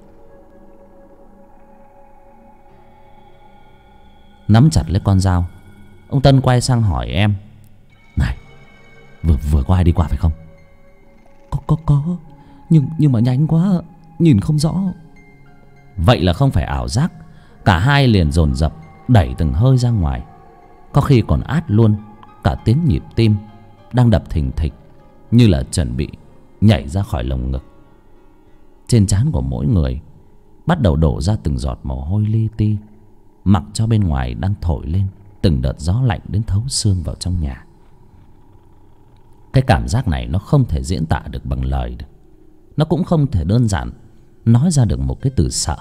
S1: Nắm chặt lấy con dao, ông Tân quay sang hỏi em: "Này, vừa có ai đi qua phải không?" Có, nhưng mà nhanh quá, nhìn không rõ." Vậy là không phải ảo giác. Cả hai liền dồn dập đẩy từng hơi ra ngoài, có khi còn át luôn cả tiếng nhịp tim đang đập thình thịch, như là chuẩn bị nhảy ra khỏi lồng ngực. Trên trán của mỗi người bắt đầu đổ ra từng giọt mồ hôi li ti, mặc cho bên ngoài đang thổi lên từng đợt gió lạnh đến thấu xương vào trong nhà. Cái cảm giác này nó không thể diễn tả được bằng lời được. Nó cũng không thể đơn giản nói ra được một cái từ sợ.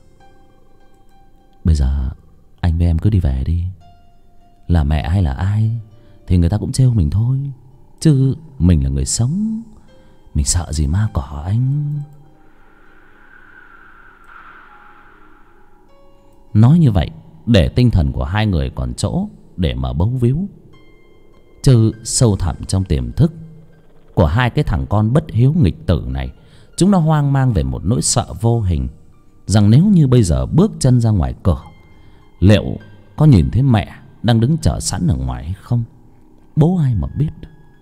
S1: Bây giờ anh với em cứ đi về đi. Là mẹ hay là ai thì người ta cũng trêu mình thôi, chứ mình là người sống, mình sợ gì ma cỏ anh. Nói như vậy để tinh thần của hai người còn chỗ để mà bấu víu, chứ sâu thẳm trong tiềm thức của hai cái thằng con bất hiếu nghịch tử này, chúng nó hoang mang về một nỗi sợ vô hình, rằng nếu như bây giờ bước chân ra ngoài cửa, liệu có nhìn thấy mẹ đang đứng chờ sẵn ở ngoài hay không? Bố ai mà biết.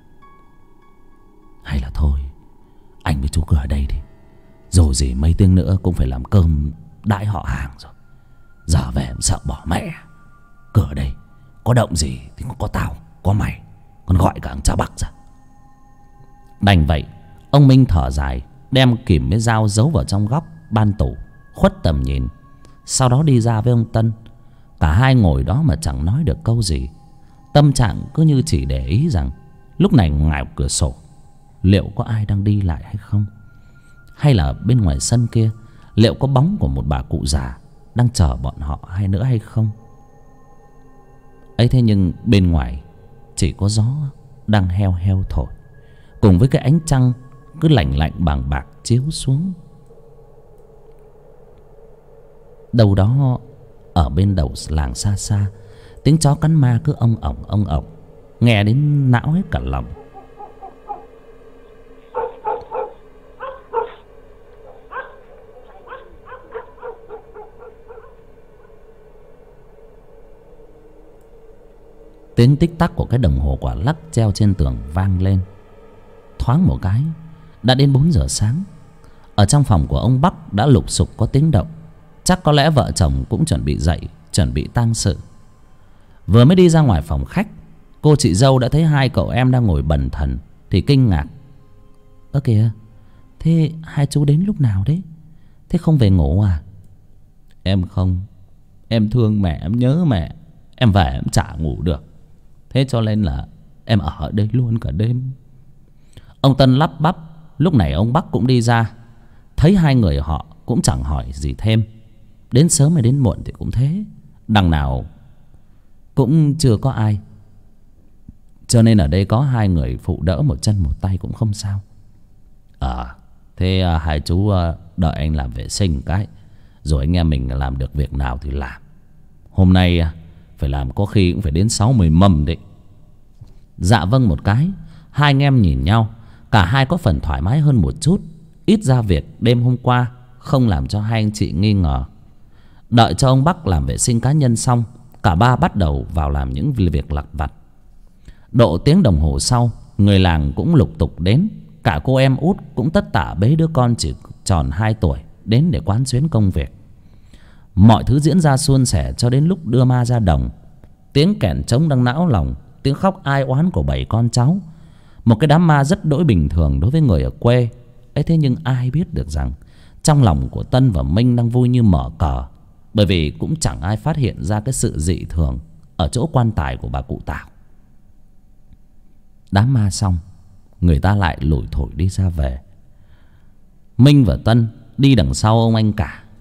S1: Hay là thôi, anh với chú cứ ở đây đi, dù gì mấy tiếng nữa cũng phải làm cơm đãi họ hàng rồi. Giờ về em sợ bỏ mẹ. Cứ ở đây, có động gì thì có tao, có mày, còn gọi cả thằng cha Bắc ra. Đành vậy, ông Minh thở dài, đem kìm với dao giấu vào trong góc ban tủ, khuất tầm nhìn. Sau đó đi ra với ông Tân. Cả hai ngồi đó mà chẳng nói được câu gì, tâm trạng cứ như chỉ để ý rằng lúc này ngoài cửa sổ liệu có ai đang đi lại hay không, hay là bên ngoài sân kia liệu có bóng của một bà cụ già đang chờ bọn họ hay nữa hay không. Ấy thế nhưng bên ngoài chỉ có gió đang heo heo thổi, cùng với cái ánh trăng cứ lạnh lạnh bàng bạc chiếu xuống. Đâu đó ở bên đầu làng xa xa, tiếng chó cắn ma cứ ông ổng, nghe đến não hết cả lòng. Tiếng tích tắc của cái đồng hồ quả lắc treo trên tường vang lên. Thoáng một cái đã đến 4 giờ sáng. Ở trong phòng của ông Bắc đã lục sục có tiếng động. Chắc có lẽ vợ chồng cũng chuẩn bị dậy, chuẩn bị tang sự. Vừa mới đi ra ngoài phòng khách, cô chị dâu đã thấy hai cậu em đang ngồi bần thần thì kinh ngạc: "Ơ kìa, thế hai chú đến lúc nào đấy? Thế không về ngủ à?" "Em không, em thương mẹ, em nhớ mẹ, em về em chả ngủ được, thế cho nên là em ở đây luôn cả đêm." Ông Tân lắp bắp. Lúc này ông Bắc cũng đi ra, thấy hai người họ cũng chẳng hỏi gì thêm. Đến sớm hay đến muộn thì cũng thế, đằng nào cũng chưa có ai, cho nên ở đây có hai người phụ đỡ một chân một tay cũng không sao. Thế hai chú đợi anh làm vệ sinh cái, rồi anh em mình làm được việc nào thì làm. Hôm nay phải làm có khi cũng phải đến 60 mâm đấy. Dạ vâng một cái. Hai anh em nhìn nhau, cả hai có phần thoải mái hơn một chút. Ít ra việc đêm hôm qua không làm cho hai anh chị nghi ngờ. Đợi cho ông Bắc làm vệ sinh cá nhân xong, cả ba bắt đầu vào làm những việc lặt vặt. Độ tiếng đồng hồ sau, người làng cũng lục tục đến. Cả cô em út cũng tất tả bế đứa con chỉ tròn 2 tuổi đến để quán xuyến công việc. Mọi thứ diễn ra suôn sẻ cho đến lúc đưa ma ra đồng. Tiếng kèn trống đang não lòng, tiếng khóc ai oán của 7 con cháu. Một cái đám ma rất đỗi bình thường đối với người ở quê ấy. Thế nhưng ai biết được rằng trong lòng của Tân và Minh đang vui như mở cờ, bởi vì cũng chẳng ai phát hiện ra cái sự dị thường ở chỗ quan tài của bà cụ Tảo. Đám ma xong, người ta lại lủi thổi đi ra về. Minh và Tân đi đằng sau ông anh cả,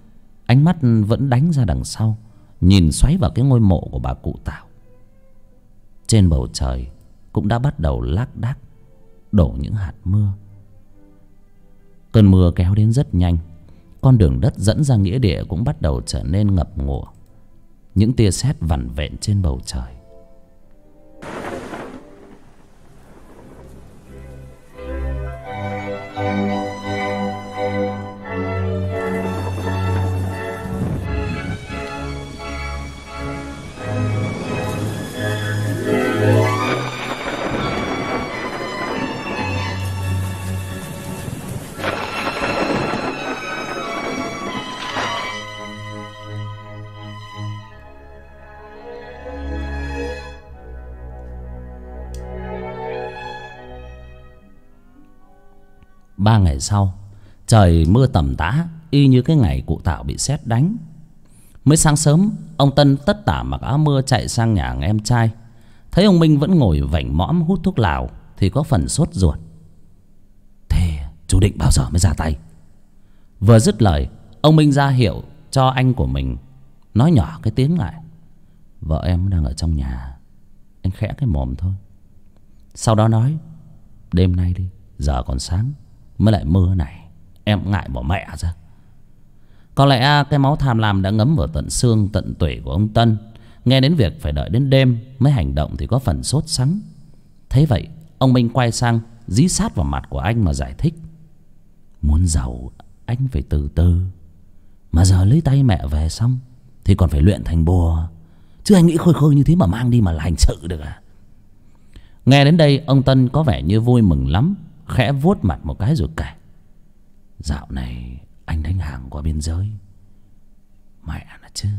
S1: Ánh mắt vẫn đánh ra đằng sau, nhìn xoáy vào cái ngôi mộ của bà cụ Tảo. Trên bầu trời cũng đã bắt đầu lác đác đổ những hạt mưa. Cơn mưa kéo đến rất nhanh. Con đường đất dẫn ra nghĩa địa cũng bắt đầu trở nên ngập ngụa. Những tia sét vằn vện trên bầu trời. Ba ngày sau, trời mưa tầm tã, y như cái ngày cụ Tảo bị sét đánh. Mới sáng sớm, ông Tân tất tả mặc áo mưa chạy sang nhà em trai. Thấy ông Minh vẫn ngồi vảnh mõm hút thuốc lào thì có phần sốt ruột. Thế chú định bao giờ mới ra tay? Vừa dứt lời, ông Minh ra hiệu cho anh của mình nói nhỏ cái tiếng lại. Vợ em đang ở trong nhà, anh khẽ cái mồm thôi. Sau đó nói, đêm nay đi, giờ còn sáng, mới lại mưa này, em ngại bỏ mẹ ra. Có lẽ cái máu tham lam đã ngấm vào tận xương tận tủy của ông Tân. Nghe đến việc phải đợi đến đêm mới hành động thì có phần sốt sắng. Thế vậy ông Minh quay sang dí sát vào mặt của anh mà giải thích. Muốn giàu anh phải từ từ. Mà giờ lấy tay mẹ về xong thì còn phải luyện thành bùa. Chứ anh nghĩ khơi khơi như thế mà mang đi mà là hành sự được à? Nghe đến đây ông Tân có vẻ như vui mừng lắm, khẽ vuốt mặt một cái rồi kể. Dạo này anh đánh hàng qua biên giới. Mẹ nó chứ,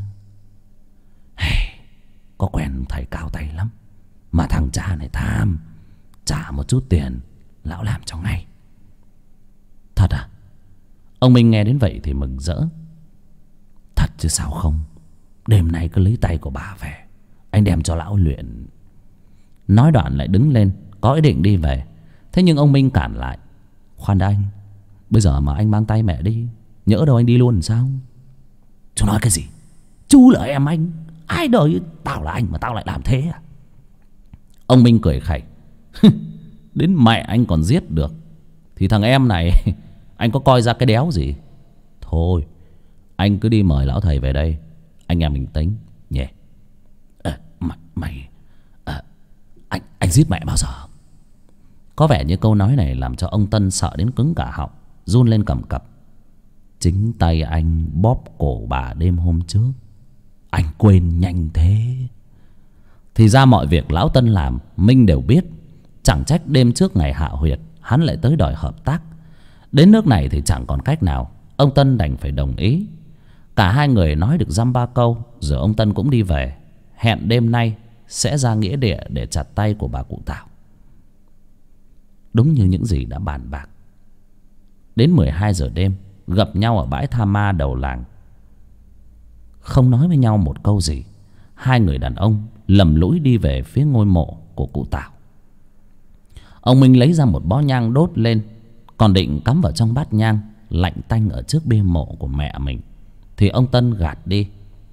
S1: có quen thầy cao tay lắm. Mà thằng cha này tham, trả một chút tiền lão làm cho ngay. Thật à? Ông Minh nghe đến vậy thì mừng rỡ. Thật chứ sao không. Đêm nay cứ lấy tay của bà về, anh đem cho lão luyện. Nói đoạn lại đứng lên có ý định đi về. Thế nhưng ông Minh cản lại. Khoan đã anh, bây giờ mà anh mang tay mẹ đi, nhỡ đâu anh đi luôn làm sao? Chú nói cái gì? Chú là em anh, ai đời tao là anh mà tao lại làm thế à? Ông Minh cười khẩy. Đến mẹ anh còn giết được thì thằng em này anh có coi ra cái đéo gì. Thôi anh cứ đi mời lão thầy về đây, anh em mình tính nhỉ. Anh giết mẹ bao giờ? Có vẻ như câu nói này làm cho ông Tân sợ đến cứng cả họng, run lên cầm cập. Chính tay anh bóp cổ bà đêm hôm trước. Anh quên nhanh thế. Thì ra mọi việc lão Tân làm Minh đều biết. Chẳng trách đêm trước ngày hạ huyệt hắn lại tới đòi hợp tác. Đến nước này thì chẳng còn cách nào, ông Tân đành phải đồng ý. Cả hai người nói được dăm ba câu rồi ông Tân cũng đi về, hẹn đêm nay sẽ ra nghĩa địa để chặt tay của bà cụ Tảo. Đúng như những gì đã bàn bạc. Đến 12 giờ đêm gặp nhau ở bãi tha ma đầu làng. Không nói với nhau một câu gì, hai người đàn ông lầm lũi đi về phía ngôi mộ của cụ Tảo. Ông Minh lấy ra một bó nhang đốt lên, còn định cắm vào trong bát nhang lạnh tanh ở trước bia mộ của mẹ mình thì ông Tân gạt đi.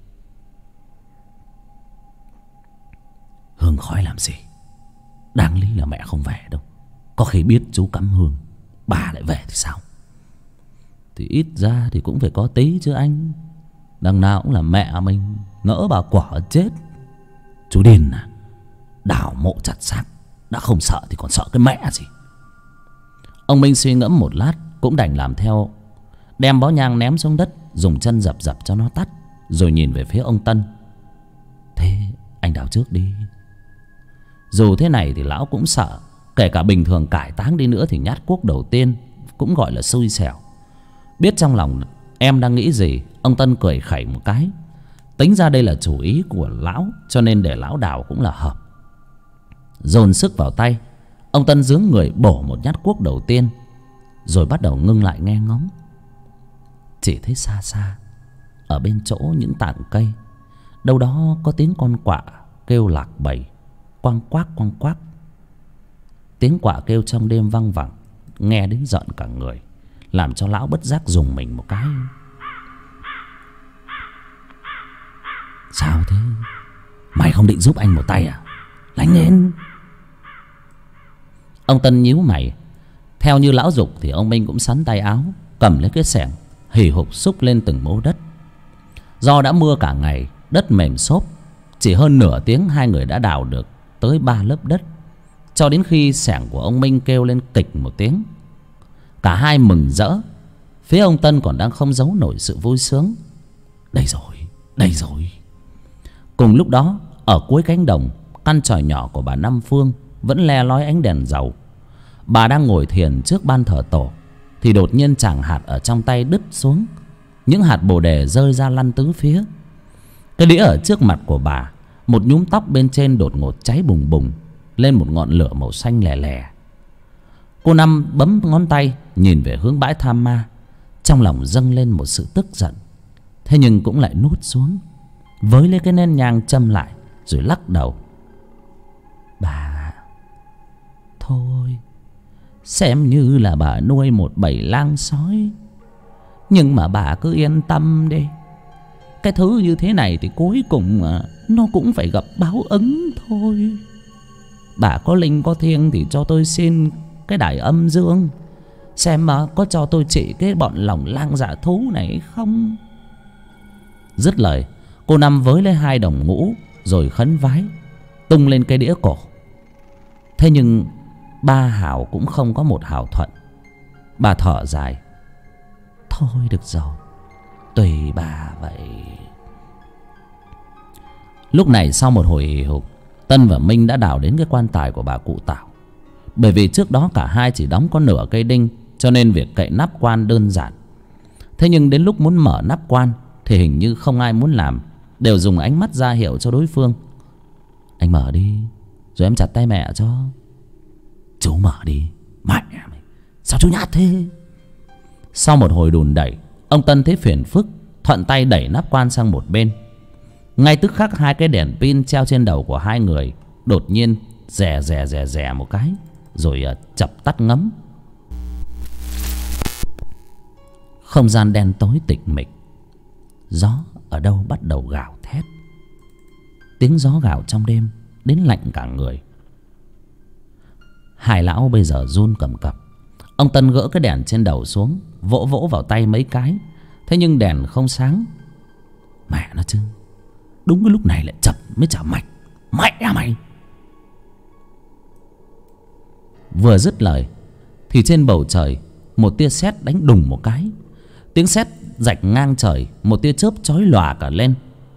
S1: Hương khói làm gì? Đáng lý là mẹ không về đâu. Có khi biết chú cắm hương bà lại về thì sao? Thì ít ra thì cũng phải có tí chứ anh. Đằng nào cũng là mẹ mình, ngỡ bà quả chết. Chú điên à? Đào mộ chặt xác đã không sợ thì còn sợ cái mẹ gì? Ông Minh suy ngẫm một lát cũng đành làm theo, đem bó nhang ném xuống đất, dùng chân dập dập cho nó tắt, rồi nhìn về phía ông Tân. Thế anh đào trước đi. Dù thế này thì lão cũng sợ. Kể cả bình thường cải táng đi nữa thì nhát cuốc đầu tiên cũng gọi là xui xẻo. Biết trong lòng em đang nghĩ gì, ông Tân cười khẩy một cái. Tính ra đây là chủ ý của lão, cho nên để lão đào cũng là hợp. Dồn sức vào tay, ông Tân giương người bổ một nhát cuốc đầu tiên, rồi bắt đầu ngưng lại nghe ngóng. Chỉ thấy xa xa ở bên chỗ những tảng cây, đâu đó có tiếng con quạ kêu lạc bầy, quang quác quang quác. Tiếng quạ kêu trong đêm văng vẳng, nghe đến giận cả người, làm cho lão bất giác dùng mình một cái. Sao thế? Mày không định giúp anh một tay à? Lánh lên. Ông Tân nhíu mày. Theo như lão giục thì ông Minh cũng sắn tay áo, cầm lấy cái xẻng hì hục xúc lên từng mố đất. Do đã mưa cả ngày, đất mềm xốp, chỉ hơn nửa tiếng hai người đã đào được tới 3 lớp đất. Cho đến khi xẻng của ông Minh kêu lên kịch một tiếng, cả hai mừng rỡ. Phía ông Tân còn đang không giấu nổi sự vui sướng. Đây rồi, đây rồi. Cùng lúc đó, ở cuối cánh đồng, căn chòi nhỏ của bà Năm Phương vẫn le lói ánh đèn dầu. Bà đang ngồi thiền trước ban thờ tổ thì đột nhiên chàng hạt ở trong tay đứt xuống. Những hạt bồ đề rơi ra lăn tứ phía. Cái đĩa ở trước mặt của bà, một nhúm tóc bên trên đột ngột cháy bùng bùng lên một ngọn lửa màu xanh lè lè. Cô Năm bấm ngón tay nhìn về hướng bãi Tham Ma, trong lòng dâng lên một sự tức giận. Thế nhưng cũng lại nuốt xuống, với lấy cái nén nhang châm lại rồi lắc đầu. Bà, thôi, xem như là bà nuôi một bầy lang sói, nhưng mà bà cứ yên tâm đi. Cái thứ như thế này thì cuối cùng nó cũng phải gặp báo ứng thôi. Bà có linh có thiêng thì cho tôi xin cái đài âm dương, xem mà có cho tôi trị cái bọn lòng lang dạ thú này không. Dứt lời, cô Năm với lấy 2 đồng ngũ rồi khấn vái, tung lên cái đĩa cổ. Thế nhưng ba Hảo cũng không có một hảo thuận. Bà thở dài. Thôi được rồi, tùy bà vậy. Lúc này sau một hồi hì hục, Tân và Minh đã đào đến cái quan tài của bà cụ Tảo. Bởi vì trước đó cả hai chỉ đóng có nửa cây đinh, cho nên việc cậy nắp quan đơn giản. Thế nhưng đến lúc muốn mở nắp quan thì hình như không ai muốn làm, đều dùng ánh mắt ra hiệu cho đối phương. Anh mở đi, rồi em chặt tay mẹ cho. Chú mở đi. Mẹ mày, sao chú nhát thế? Sau một hồi đùn đẩy, ông Tân thấy phiền phức, thuận tay đẩy nắp quan sang một bên. Ngay tức khắc 2 cái đèn pin treo trên đầu của hai người đột nhiên rè một cái, rồi chập tắt ngấm. Không gian đen tối tịch mịch. Gió ở đâu bắt đầu gào thét. Tiếng gió gào trong đêm đến lạnh cả người. Hai lão bây giờ run cầm cập. Ông Tân gỡ cái đèn trên đầu xuống, vỗ vỗ vào tay mấy cái. Thế nhưng đèn không sáng. Mẹ nó chứ, đúng cái lúc này lại chập mới chả mạch. Mẹ mày! Vừa dứt lời thì trên bầu trời một tia sét đánh đùng một cái. Tiếng sét rạch ngang trời, một tia chớp chói lòa cả lên.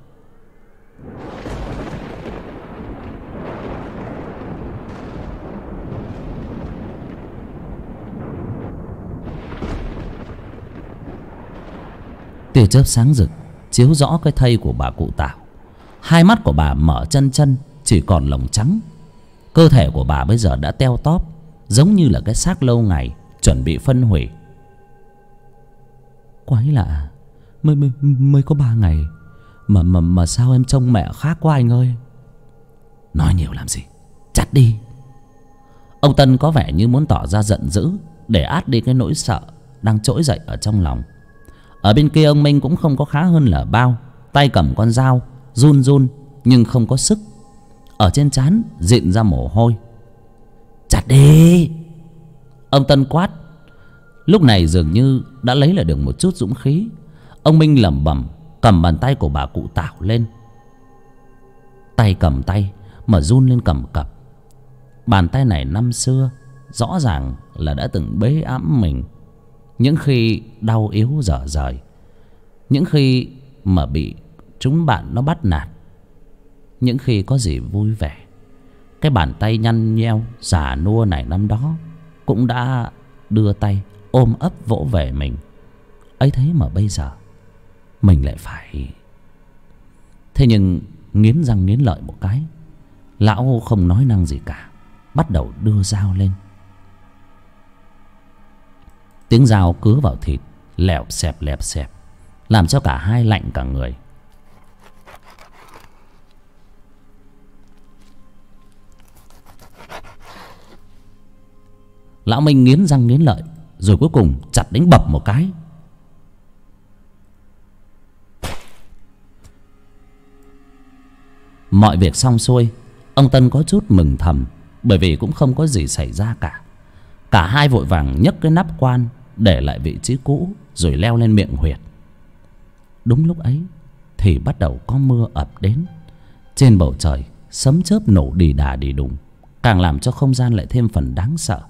S1: Tia chớp sáng rực chiếu rõ cái thây của bà cụ Tảo. Hai mắt của bà mở chân chân, chỉ còn lồng trắng. Cơ thể của bà bây giờ đã teo tóp, giống như là cái xác lâu ngày chuẩn bị phân hủy. Quái lạ, mới có 3 ngày mà sao em trông mẹ khác quá anh ơi. Nói nhiều làm gì, chặt đi. Ông Tân có vẻ như muốn tỏ ra giận dữ để át đi cái nỗi sợ đang trỗi dậy ở trong lòng. Ở bên kia ông Minh cũng không có khá hơn là bao. Tay cầm con dao run run nhưng không có sức. Ở trên trán rịn ra mồ hôi. Chặt đi! Ông Tân quát. Lúc này dường như đã lấy lại được một chút dũng khí. Ông Minh lẩm bẩm cầm bàn tay của bà cụ Tảo lên. Tay cầm tay mà run lên cầm cập. Bàn tay này năm xưa rõ ràng là đã từng bế ẵm mình. Những khi đau yếu dở dời, những khi mà bị chúng bạn nó bắt nạt, những khi có gì vui vẻ. Cái bàn tay nhăn nheo già nua này năm đó cũng đã đưa tay ôm ấp vỗ về mình. Ấy thế mà bây giờ mình lại phải. Thế nhưng nghiến răng nghiến lợi một cái, lão không nói năng gì cả, bắt đầu đưa dao lên. Tiếng dao cứa vào thịt lẹp xẹp, làm cho cả hai lạnh cả người. Lão Minh nghiến răng nghiến lợi, rồi cuối cùng chặt đánh bập một cái. Mọi việc xong xuôi, ông Tân có chút mừng thầm, bởi vì cũng không có gì xảy ra cả. Cả hai vội vàng nhấc cái nắp quan để lại vị trí cũ, rồi leo lên miệng huyệt. Đúng lúc ấy thì bắt đầu có mưa ập đến. Trên bầu trời sấm chớp nổ đì đà đì đùng, càng làm cho không gian lại thêm phần đáng sợ.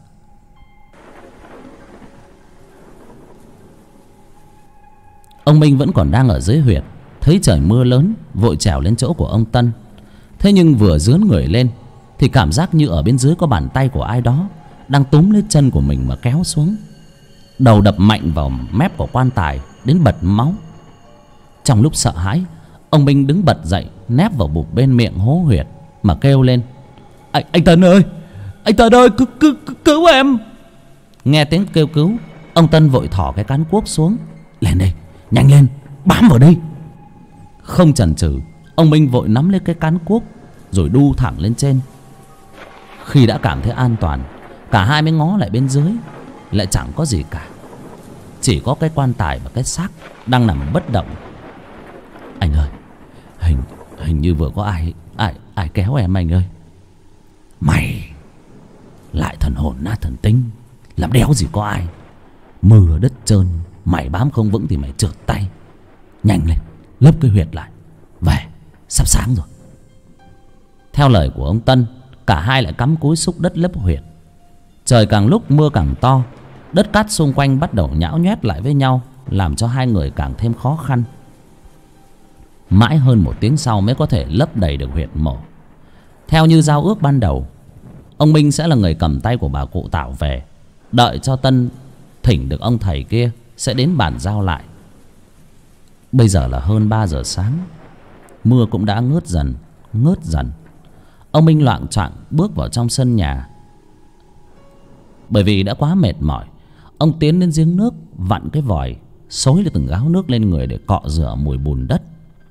S1: Ông Minh vẫn còn đang ở dưới huyệt, thấy trời mưa lớn, vội trèo lên chỗ của ông Tân. Thế nhưng vừa dướn người lên thì cảm giác như ở bên dưới có bàn tay của ai đó đang túm lấy chân của mình mà kéo xuống. Đầu đập mạnh vào mép của quan tài đến bật máu. Trong lúc sợ hãi, ông Minh đứng bật dậy, nép vào bụp bên miệng hố huyệt mà kêu lên: Anh Tân ơi, anh Tân ơi, cứu em. Nghe tiếng kêu cứu, ông Tân vội thỏ cái cán cuốc xuống. Lên đây, nhanh lên, bám vào đây. Không chần chừ, ông Minh vội nắm lấy cái cán cuốc rồi đu thẳng lên trên. Khi đã cảm thấy an toàn, cả hai mới ngó lại bên dưới, lại chẳng có gì cả. Chỉ có cái quan tài và cái xác đang nằm bất động. Anh ơi, hình như vừa có ai kéo em anh ơi. Mày lại thần hồn nát thần tính, làm đéo gì có ai. Mưa đất trơn, mày bám không vững thì mày trượt tay. Nhanh lên, lấp cái huyệt lại. Về, sắp sáng rồi. Theo lời của ông Tân, cả hai lại cắm cúi xúc đất lấp huyệt. Trời càng lúc mưa càng to, đất cát xung quanh bắt đầu nhão nhoét lại với nhau, làm cho hai người càng thêm khó khăn. Mãi hơn 1 tiếng sau mới có thể lấp đầy được huyệt mộ. Theo như giao ước ban đầu, ông Minh sẽ là người cầm tay của bà cụ Tảo về. Đợi cho Tân thỉnh được ông thầy kia sẽ đến bàn giao lại. Bây giờ là hơn 3 giờ sáng, mưa cũng đã ngớt dần. Ông Minh loạng choạng bước vào trong sân nhà. Bởi vì đã quá mệt mỏi, ông tiến đến giếng nước, vặn cái vòi, xối được từng gáo nước lên người để cọ rửa mùi bùn đất.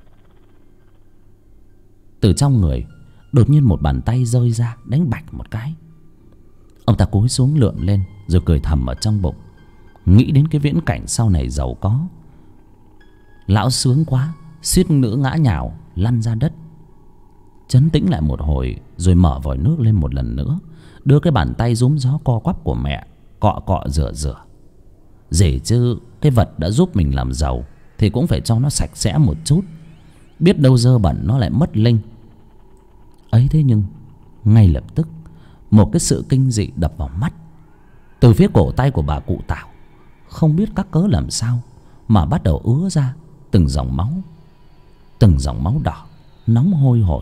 S1: Từ trong người đột nhiên một bàn tay rơi ra, đánh bạch một cái. Ông ta cúi xuống lượn lên, rồi cười thầm ở trong bụng, nghĩ đến cái viễn cảnh sau này giàu có. Lão sướng quá, suýt nữa ngã nhào lăn ra đất. Trấn tĩnh lại một hồi, rồi mở vòi nước lên một lần nữa, đưa cái bàn tay rúm gió co quắp của mẹ cọ cọ rửa. Dễ chứ, cái vật đã giúp mình làm giàu thì cũng phải cho nó sạch sẽ một chút, biết đâu dơ bẩn nó lại mất linh. Ấy thế nhưng ngay lập tức một cái sự kinh dị đập vào mắt. Từ phía cổ tay của bà cụ Tảo, không biết các cớ làm sao mà bắt đầu ứa ra từng dòng máu đỏ nóng hôi hổi.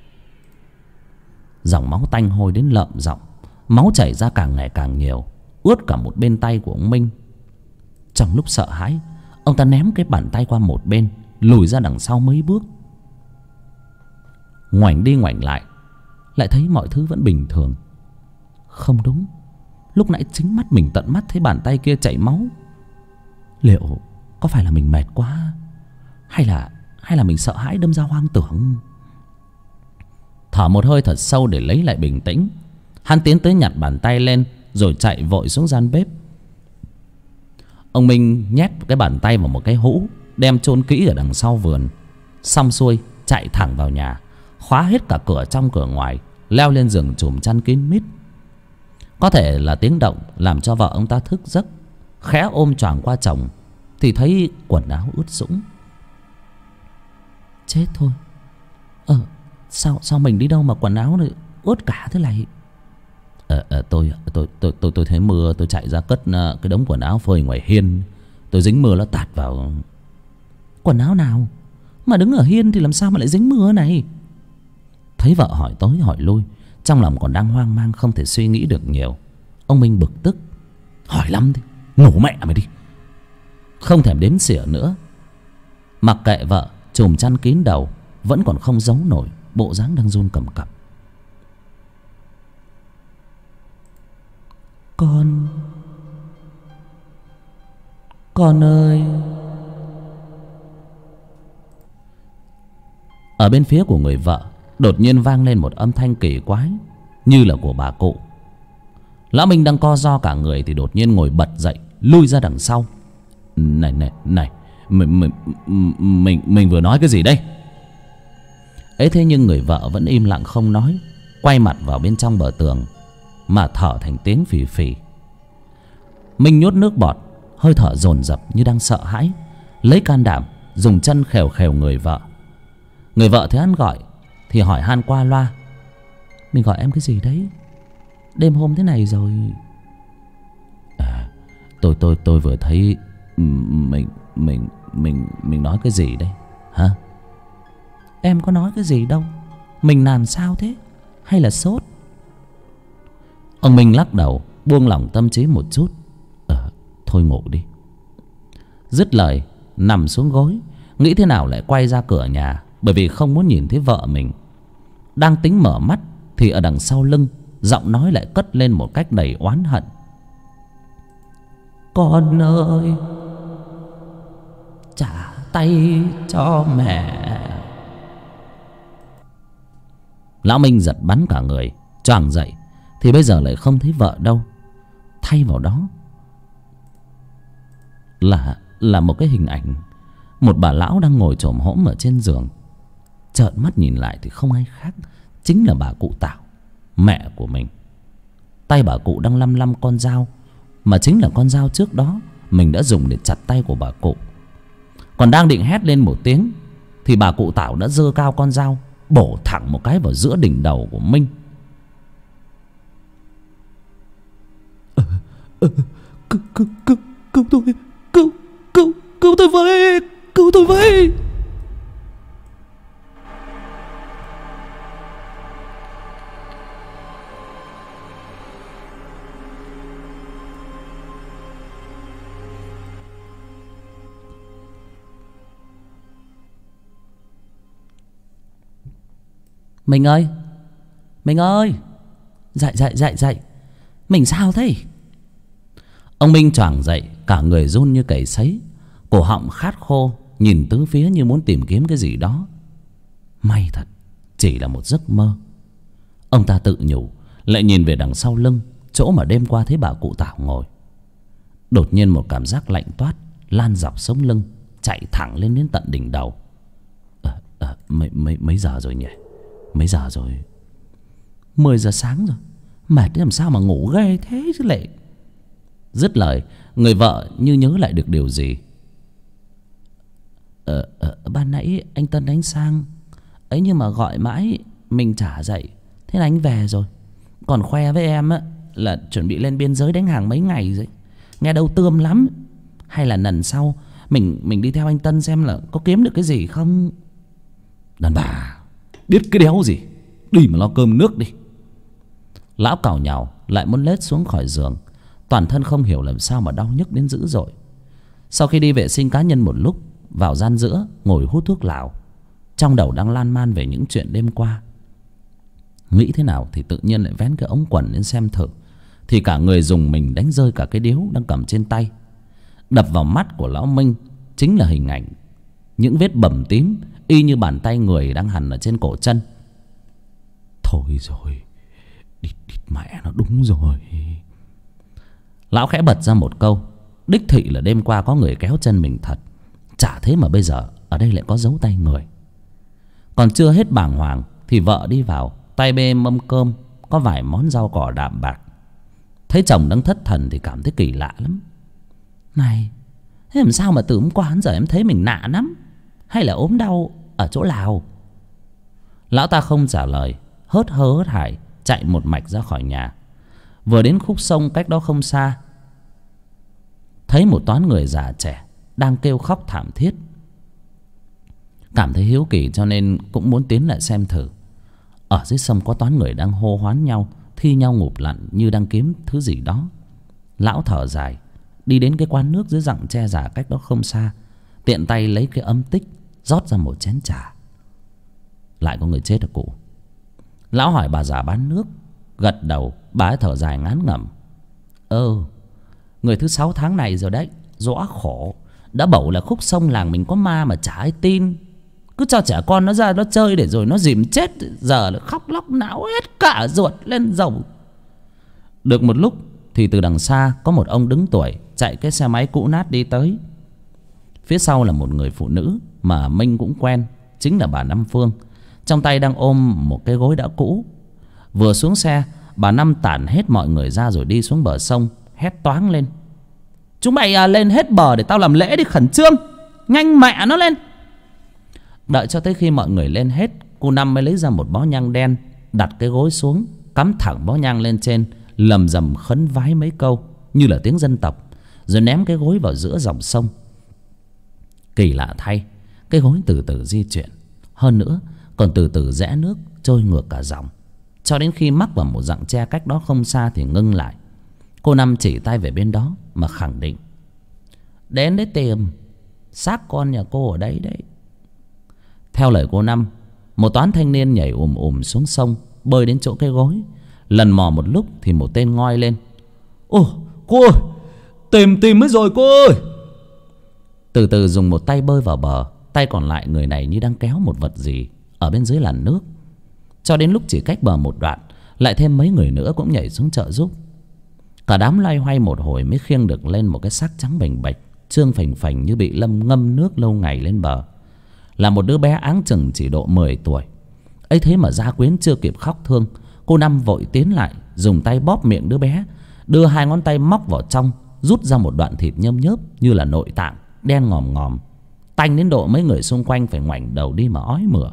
S1: Dòng máu tanh hôi đến lợm giọng, máu chảy ra càng ngày càng nhiều, ướt cả một bên tay của ông Minh. Trong lúc sợ hãi, ông ta ném cái bàn tay qua một bên, lùi ra đằng sau mấy bước. Ngoảnh đi ngoảnh lại, lại thấy mọi thứ vẫn bình thường. Không đúng, lúc nãy chính mắt mình tận mắt thấy bàn tay kia chảy máu. Liệu có phải là mình mệt quá, hay là mình sợ hãi đâm ra hoang tưởng? Thở một hơi thật sâu để lấy lại bình tĩnh, hắn tiến tới nhặt bàn tay lên, rồi chạy vội xuống gian bếp. Ông Minh nhét cái bàn tay vào một cái hũ, đem chôn kỹ ở đằng sau vườn. Xong xuôi chạy thẳng vào nhà, khóa hết cả cửa trong cửa ngoài, leo lên giường chùm chăn kín mít. Có thể là tiếng động làm cho vợ ông ta thức giấc, khẽ ôm choàng qua chồng thì thấy quần áo ướt sũng. Chết thôi, sao mình đi đâu mà quần áo này ướt cả thế này? Tôi thấy mưa, tôi chạy ra cất cái đống quần áo phơi ngoài hiên, tôi dính mưa nó tạt vào. Quần áo nào mà đứng ở hiên thì làm sao mà lại dính mưa này? Thấy vợ hỏi tới hỏi lui, trong lòng còn đang hoang mang không thể suy nghĩ được nhiều. Ông Minh bực tức: hỏi lắm thì ngủ mẹ mày đi. Không thèm đếm xỉa nữa, mặc kệ vợ chùm chăn kín đầu, vẫn còn không giấu nổi bộ dáng đang run cầm cập. Con ơi. Ở bên phía của người vợ đột nhiên vang lên một âm thanh kỳ quái, như là của bà cụ. Lão Minh đang co ro cả người thì đột nhiên ngồi bật dậy, lui ra đằng sau. Này, mình vừa nói cái gì đây? Ấy thế nhưng người vợ vẫn im lặng không nói, quay mặt vào bên trong bờ tường mà thở thành tiếng phì phì. Minh nhốt nước bọt, hơi thở dồn dập như đang sợ hãi, lấy can đảm dùng chân khều khều người vợ. Người vợ thấy hắn gọi thì hỏi han qua loa: "Mình gọi em cái gì đấy? Đêm hôm thế này rồi." Tôi vừa thấy mình nói cái gì đấy hả? Em có nói cái gì đâu. Mình làm sao thế? Hay là sốt? Ông Minh lắc đầu, buông lỏng tâm trí một chút. Thôi ngủ đi. Dứt lời nằm xuống gối, nghĩ thế nào lại quay ra cửa nhà, bởi vì không muốn nhìn thấy vợ mình. Đang tính mở mắt thì ở đằng sau lưng, giọng nói lại cất lên một cách đầy oán hận: "Con ơi, trả tay cho mẹ." Lão Minh giật bắn cả người, choàng dậy thì bây giờ lại không thấy vợ đâu. Thay vào đó là một cái hình ảnh một bà lão đang ngồi chồm hổm ở trên giường. Trợn mắt nhìn lại thì không ai khác, chính là bà cụ Tảo, mẹ của mình. Tay bà cụ đang lăm lăm con dao, mà chính là con dao trước đó mình đã dùng để chặt tay của bà cụ. Còn đang định hét lên một tiếng thì bà cụ Tảo đã giơ cao con dao, bổ thẳng một cái vào giữa đỉnh đầu của Minh. Cứu tôi, cứu tôi với, cứu tôi với. Mình ơi, mình ơi, dậy. Mình sao thế? Ông Minh choàng dậy, cả người run như cầy sấy, cổ họng khát khô, nhìn tứ phía như muốn tìm kiếm cái gì đó. May thật, chỉ là một giấc mơ. Ông ta tự nhủ, lại nhìn về đằng sau lưng, chỗ mà đêm qua thấy bà cụ Tảo ngồi. Đột nhiên một cảm giác lạnh toát lan dọc sống lưng, chạy thẳng lên đến tận đỉnh đầu. Mấy giờ rồi nhỉ? Mấy giờ rồi? 10 giờ sáng rồi. Mệt làm sao mà ngủ ghê thế chứ lệ. Dứt lời, người vợ như nhớ lại được điều gì. Ban nãy anh Tân đánh sang ấy, nhưng mà gọi mãi mình chả dậy. Thế là anh về rồi, còn khoe với em á là chuẩn bị lên biên giới đánh hàng mấy ngày rồi. Nghe đâu tươm lắm. Hay là lần sau mình đi theo anh Tân xem là có kiếm được cái gì không. Đàn bà biết cái đéo gì, đi mà lo cơm nước đi. Lão càu nhàu lại muốn lết xuống khỏi giường, toàn thân không hiểu làm sao mà đau nhức đến dữ dội. Sau khi đi vệ sinh cá nhân một lúc, vào gian giữa ngồi hút thuốc lào, trong đầu đang lan man về những chuyện đêm qua. Nghĩ thế nào thì tự nhiên lại vén cái ống quần lên xem thử, thì cả người dùng mình đánh rơi cả cái điếu đang cầm trên tay. Đập vào mắt của lão Minh chính là hình ảnh những vết bầm tím y như bàn tay người đang hằn ở trên cổ chân. Thôi rồi, địt mẹ nó, đúng rồi. Lão khẽ bật ra một câu, đích thị là đêm qua có người kéo chân mình thật. Chả thế mà bây giờ ở đây lại có dấu tay người. Còn chưa hết bàng hoàng thì vợ đi vào, tay bê mâm cơm, có vài món rau cỏ đạm bạc. Thấy chồng đang thất thần thì cảm thấy kỳ lạ lắm. Này, thế làm sao mà từ hôm qua đến giờ em thấy mình nạ lắm? Hay là ốm đau ở chỗ Lào? Lão ta không trả lời, hớt hải chạy một mạch ra khỏi nhà. Vừa đến khúc sông cách đó không xa, thấy một toán người già trẻ đang kêu khóc thảm thiết. Cảm thấy hiếu kỳ cho nên cũng muốn tiến lại xem thử. Ở dưới sông có toán người đang hô hoán nhau, thi nhau ngụp lặn như đang kiếm thứ gì đó. Lão thở dài, đi đến cái quán nước dưới rặng tre già cách đó không xa, tiện tay lấy cái ấm tích rót ra một chén trà. Lại có người chết à cụ? Lão hỏi bà già bán nước, gật đầu. Bà ấy thở dài ngán ngẩm. Người thứ 6 tháng này rồi đấy, rõ khổ. Đã bảo là khúc sông làng mình có ma mà chả ai tin. Cứ cho trẻ con nó ra nó chơi để rồi nó dìm chết. Giờ là khóc lóc não hết cả ruột lên rầu. Được một lúc thì từ đằng xa có một ông đứng tuổi chạy cái xe máy cũ nát đi tới. Phía sau là một người phụ nữ mà Minh cũng quen, chính là bà Năm Phương. trong tay đang ôm một cái gối đã cũ. Vừa xuống xe, bà Năm tản hết mọi người ra rồi đi xuống bờ sông, hét toáng lên: "Chúng mày lên hết bờ để tao làm lễ đi, khẩn trương, nhanh mẹ nó lên!" Đợi cho tới khi mọi người lên hết, cô Năm mới lấy ra một bó nhang đen, đặt cái gối xuống, cắm thẳng bó nhang lên trên, lầm rầm khấn vái mấy câu như là tiếng dân tộc, rồi ném cái gối vào giữa dòng sông. Kỳ lạ thay, cái gối từ từ di chuyển, hơn nữa còn từ từ rẽ nước trôi ngược cả dòng, cho đến khi mắc vào một rặng tre cách đó không xa thì ngưng lại. Cô Năm chỉ tay về bên đó mà khẳng định: "Đến đấy tìm, xác con nhà cô ở đấy đấy." Theo lời cô Năm, một toán thanh niên nhảy xuống sông, bơi đến chỗ cái gối. Lần mò một lúc thì một tên ngoi lên: "Ồ cô ơi, tìm mới rồi cô ơi!" Từ từ dùng một tay bơi vào bờ, tay còn lại người này như đang kéo một vật gì ở bên dưới làn nước. Cho đến lúc chỉ cách bờ một đoạn, lại thêm mấy người nữa cũng nhảy xuống trợ giúp. Cả đám loay hoay một hồi mới khiêng được lên một cái xác trắng bềnh bạch, trương phành phành như bị ngâm nước lâu ngày lên bờ. Là một đứa bé áng chừng chỉ độ 10 tuổi. Ấy thế mà Gia Quyến chưa kịp khóc thương, cô Năm vội tiến lại, dùng tay bóp miệng đứa bé, đưa hai ngón tay móc vào trong, rút ra một đoạn thịt nhâm nhớp như là nội tạng, đen ngòm ngòm, tanh đến độ mấy người xung quanh phải ngoảnh đầu đi mà ói mửa.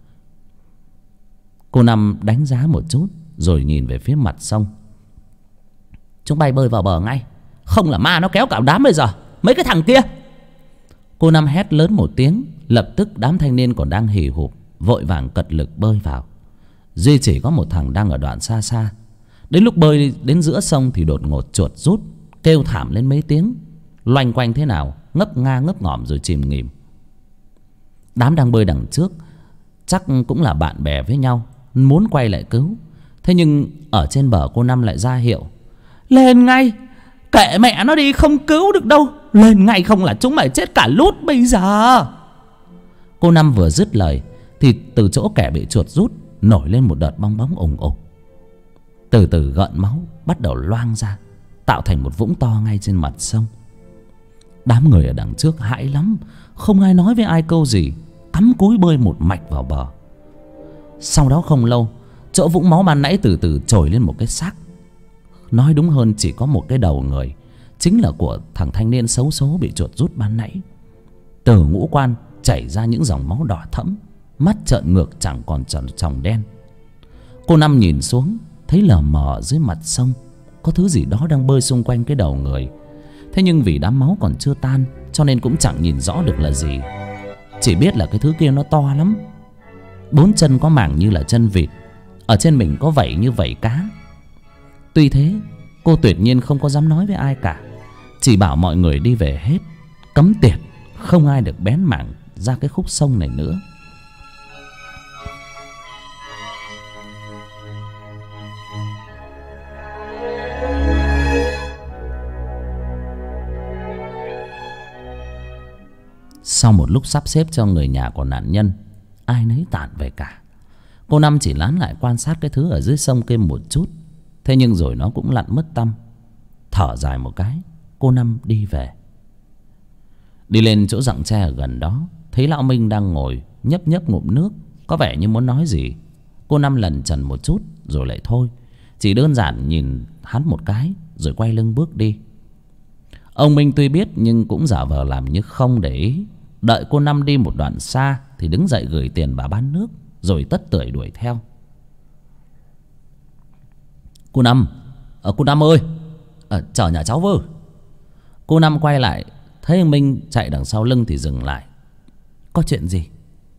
S1: Cô Năm đánh giá một chút rồi nhìn về phía mặt sông: "Chúng bay bơi vào bờ ngay, không là ma nó kéo cả đám bây giờ, mấy cái thằng kia!" Cô Năm hét lớn một tiếng, lập tức đám thanh niên còn đang hì hụp vội vàng cật lực bơi vào. Duy chỉ có một thằng đang ở đoạn xa xa. Đến lúc bơi đến giữa sông thì đột ngột chuột rút, kêu thảm lên mấy tiếng, loanh quanh thế nào ngấp nga ngấp ngỏm rồi chìm nghỉm. Đám đang bơi đằng trước chắc cũng là bạn bè với nhau, muốn quay lại cứu. Thế nhưng ở trên bờ cô Năm lại ra hiệu: "Lên ngay, kệ mẹ nó đi, không cứu được đâu, lên ngay không là chúng mày chết cả lút bây giờ." Cô Năm vừa dứt lời thì từ chỗ kẻ bị chuột rút nổi lên một đợt bong bóng ùng ục. Từ từ gợn máu bắt đầu loang ra, tạo thành một vũng to ngay trên mặt sông. Đám người ở đằng trước hãi lắm, không ai nói với ai câu gì, cắm cúi bơi một mạch vào bờ. Sau đó không lâu, chỗ vũng máu ban nãy từ từ trồi lên một cái xác. Nói đúng hơn chỉ có một cái đầu người, chính là của thằng thanh niên xấu số bị chuột rút ban nãy. Từ ngũ quan chảy ra những dòng máu đỏ thẫm, mắt trợn ngược chẳng còn tròng đen. Cô Năm nhìn xuống, thấy lờ mờ dưới mặt sông có thứ gì đó đang bơi xung quanh cái đầu người. Thế nhưng vì đám máu còn chưa tan cho nên cũng chẳng nhìn rõ được là gì. Chỉ biết là cái thứ kia nó to lắm, 4 chân có mảng như là chân vịt, ở trên mình có vảy như vảy cá. Tuy thế cô tuyệt nhiên không có dám nói với ai cả, chỉ bảo mọi người đi về hết, cấm tiệt không ai được bén mảng ra cái khúc sông này nữa. Sau một lúc sắp xếp cho người nhà của nạn nhân, ai nấy tản về cả. Cô Năm chỉ lán lại quan sát cái thứ ở dưới sông kia một chút. Thế nhưng rồi nó cũng lặn mất tăm. Thở dài một cái, cô Năm đi về. Đi lên chỗ rặng tre ở gần đó, thấy lão Minh đang ngồi nhấp nhấp ngụm nước, có vẻ như muốn nói gì. Cô Năm lẩn chần một chút rồi lại thôi, chỉ đơn giản nhìn hắn một cái rồi quay lưng bước đi. Ông Minh tuy biết nhưng cũng giả vờ làm như không để ý. Đợi cô Năm đi một đoạn xa thì đứng dậy gửi tiền bà bán nước, rồi tất tưởi đuổi theo. Cô Năm ơi, chở nhà cháu với." Cô Năm quay lại thấy ông Minh chạy đằng sau lưng thì dừng lại. "Có chuyện gì?"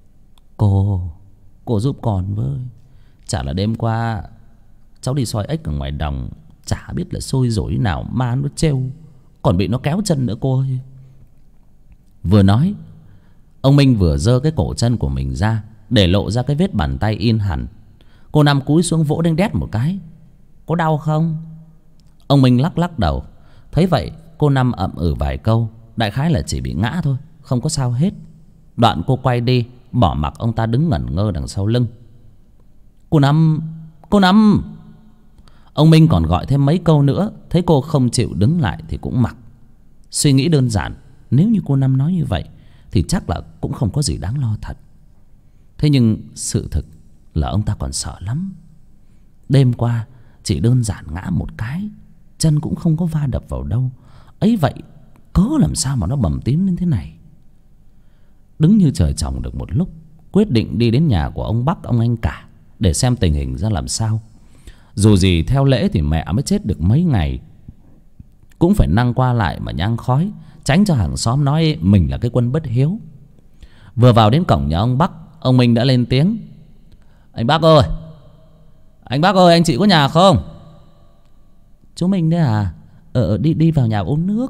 S1: Cô giúp con với. Chả là đêm qua cháu đi soi ếch ở ngoài đồng, chả biết là xôi rối nào ma nó trêu, còn bị nó kéo chân nữa cô ơi." Vừa nói, ông Minh vừa giơ cái cổ chân của mình ra để lộ ra cái vết bàn tay in hẳn. Cô Năm cúi xuống vỗ đanh đét một cái: "Có đau không?" Ông Minh lắc lắc đầu. Thấy vậy cô Năm ậm ừ vài câu, đại khái là chỉ bị ngã thôi, không có sao hết. Đoạn cô quay đi, bỏ mặc ông ta đứng ngẩn ngơ đằng sau lưng. Cô Năm. Ông Minh còn gọi thêm mấy câu nữa. Thấy cô không chịu đứng lại thì cũng mặc. Suy nghĩ đơn giản, nếu như cô Năm nói như vậy thì chắc là cũng không có gì đáng lo thật. Thế nhưng sự thực là ông ta còn sợ lắm. Đêm qua chỉ đơn giản ngã một cái, chân cũng không có va đập vào đâu. Ấy vậy cớ làm sao mà nó bầm tím đến thế này. Đứng như trời trồng được một lúc, quyết định đi đến nhà của ông Bắc, ông anh cả để xem tình hình ra làm sao. Dù gì theo lễ thì mẹ mới chết được mấy ngày, cũng phải năng qua lại mà nhang khói, tránh cho hàng xóm nói mình là cái quân bất hiếu. Vừa vào đến cổng nhà ông Bắc, ông Minh đã lên tiếng: Anh Bắc ơi, anh Bắc ơi, anh chị có nhà không? Chú Minh đấy à? Đi vào nhà uống nước.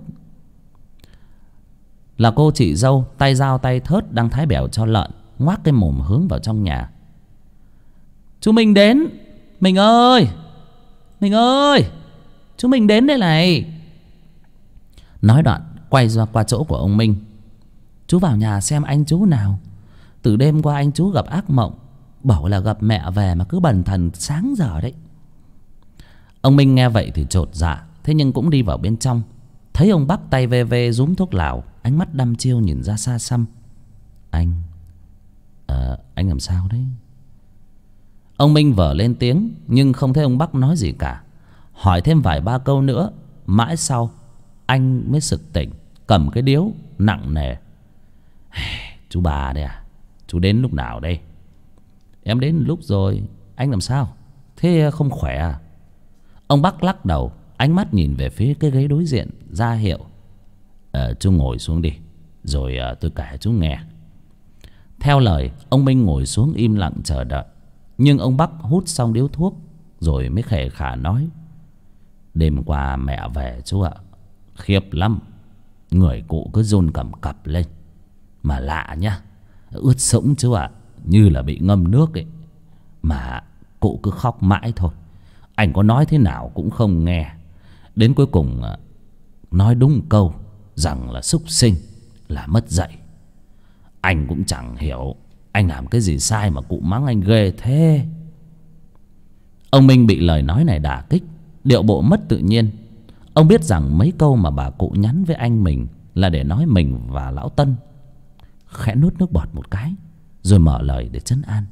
S1: Là cô chị dâu tay dao tay thớt đang thái bẻo cho lợn, ngoác cái mồm hướng vào trong nhà. Chú Minh đến. Mình ơi, Mình ơi, chú Minh đến đây này. Nói đoạn quay ra qua chỗ của ông Minh. Chú vào nhà xem anh chú nào. Từ đêm qua anh chú gặp ác mộng, bảo là gặp mẹ về mà cứ bần thần sáng giờ đấy. Ông Minh nghe vậy thì chột dạ, thế nhưng cũng đi vào bên trong. Thấy ông Bắc tay ve ve rúm thuốc lào, ánh mắt đăm chiêu nhìn ra xa xăm. Anh làm sao đấy? Ông Minh vờ lên tiếng, nhưng không thấy ông Bắc nói gì cả. Hỏi thêm vài ba câu nữa, mãi sau anh mới sực tỉnh, cầm cái điếu nặng nề. Chú bà đây à? Chú đến lúc nào đây? Em đến lúc rồi. Anh làm sao? Thế không khỏe à? Ông Bắc lắc đầu, ánh mắt nhìn về phía cái ghế đối diện, ra hiệu chú ngồi xuống đi, rồi tôi kể chú nghe. Theo lời, ông Minh ngồi xuống im lặng chờ đợi. Nhưng ông Bắc hút xong điếu thuốc rồi mới khề khà nói: Đêm qua mẹ về chú ạ, khiếp lắm. Người cụ cứ run cầm cập lên. Mà lạ nhá, ướt sũng chú ạ, như là bị ngâm nước ấy. Mà cụ cứ khóc mãi thôi. Anh có nói thế nào cũng không nghe. Đến cuối cùng nói đúng câu rằng là súc sinh, là mất dạy. Anh cũng chẳng hiểu anh làm cái gì sai mà cụ mắng anh ghê thế. Ông Minh bị lời nói này đả kích, điệu bộ mất tự nhiên. Ông biết rằng mấy câu mà bà cụ nhắn với anh mình là để nói mình và lão Tân. Khẽ nuốt nước bọt một cái, rồi mở lời để trấn an.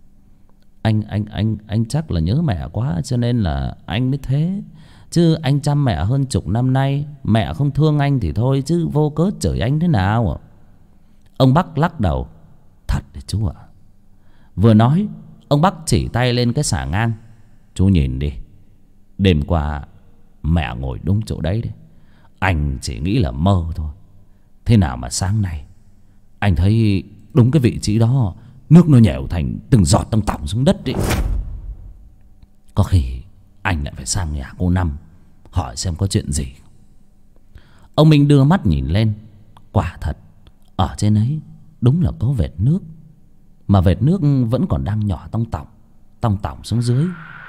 S1: Anh chắc là nhớ mẹ quá cho nên là anh mới thế. Chứ anh chăm mẹ hơn chục năm nay, mẹ không thương anh thì thôi, chứ vô cớ chửi anh thế nào. Ông Bắc lắc đầu. Thật đấy chú ạ. Vừa nói, ông Bắc chỉ tay lên cái xà ngang. Chú nhìn đi, đêm qua mẹ ngồi đúng chỗ đấy đấy. Anh chỉ nghĩ là mơ thôi. Thế nào mà sáng nay anh thấy đúng cái vị trí đó, nước nó nhèo thành từng giọt tông tỏng xuống đất ấy. Có khi anh lại phải sang nhà cô Năm hỏi xem có chuyện gì. Ông Minh đưa mắt nhìn lên. Quả thật, ở trên ấy đúng là có vệt nước. Mà vệt nước vẫn còn đang nhỏ tong tỏng xuống dưới.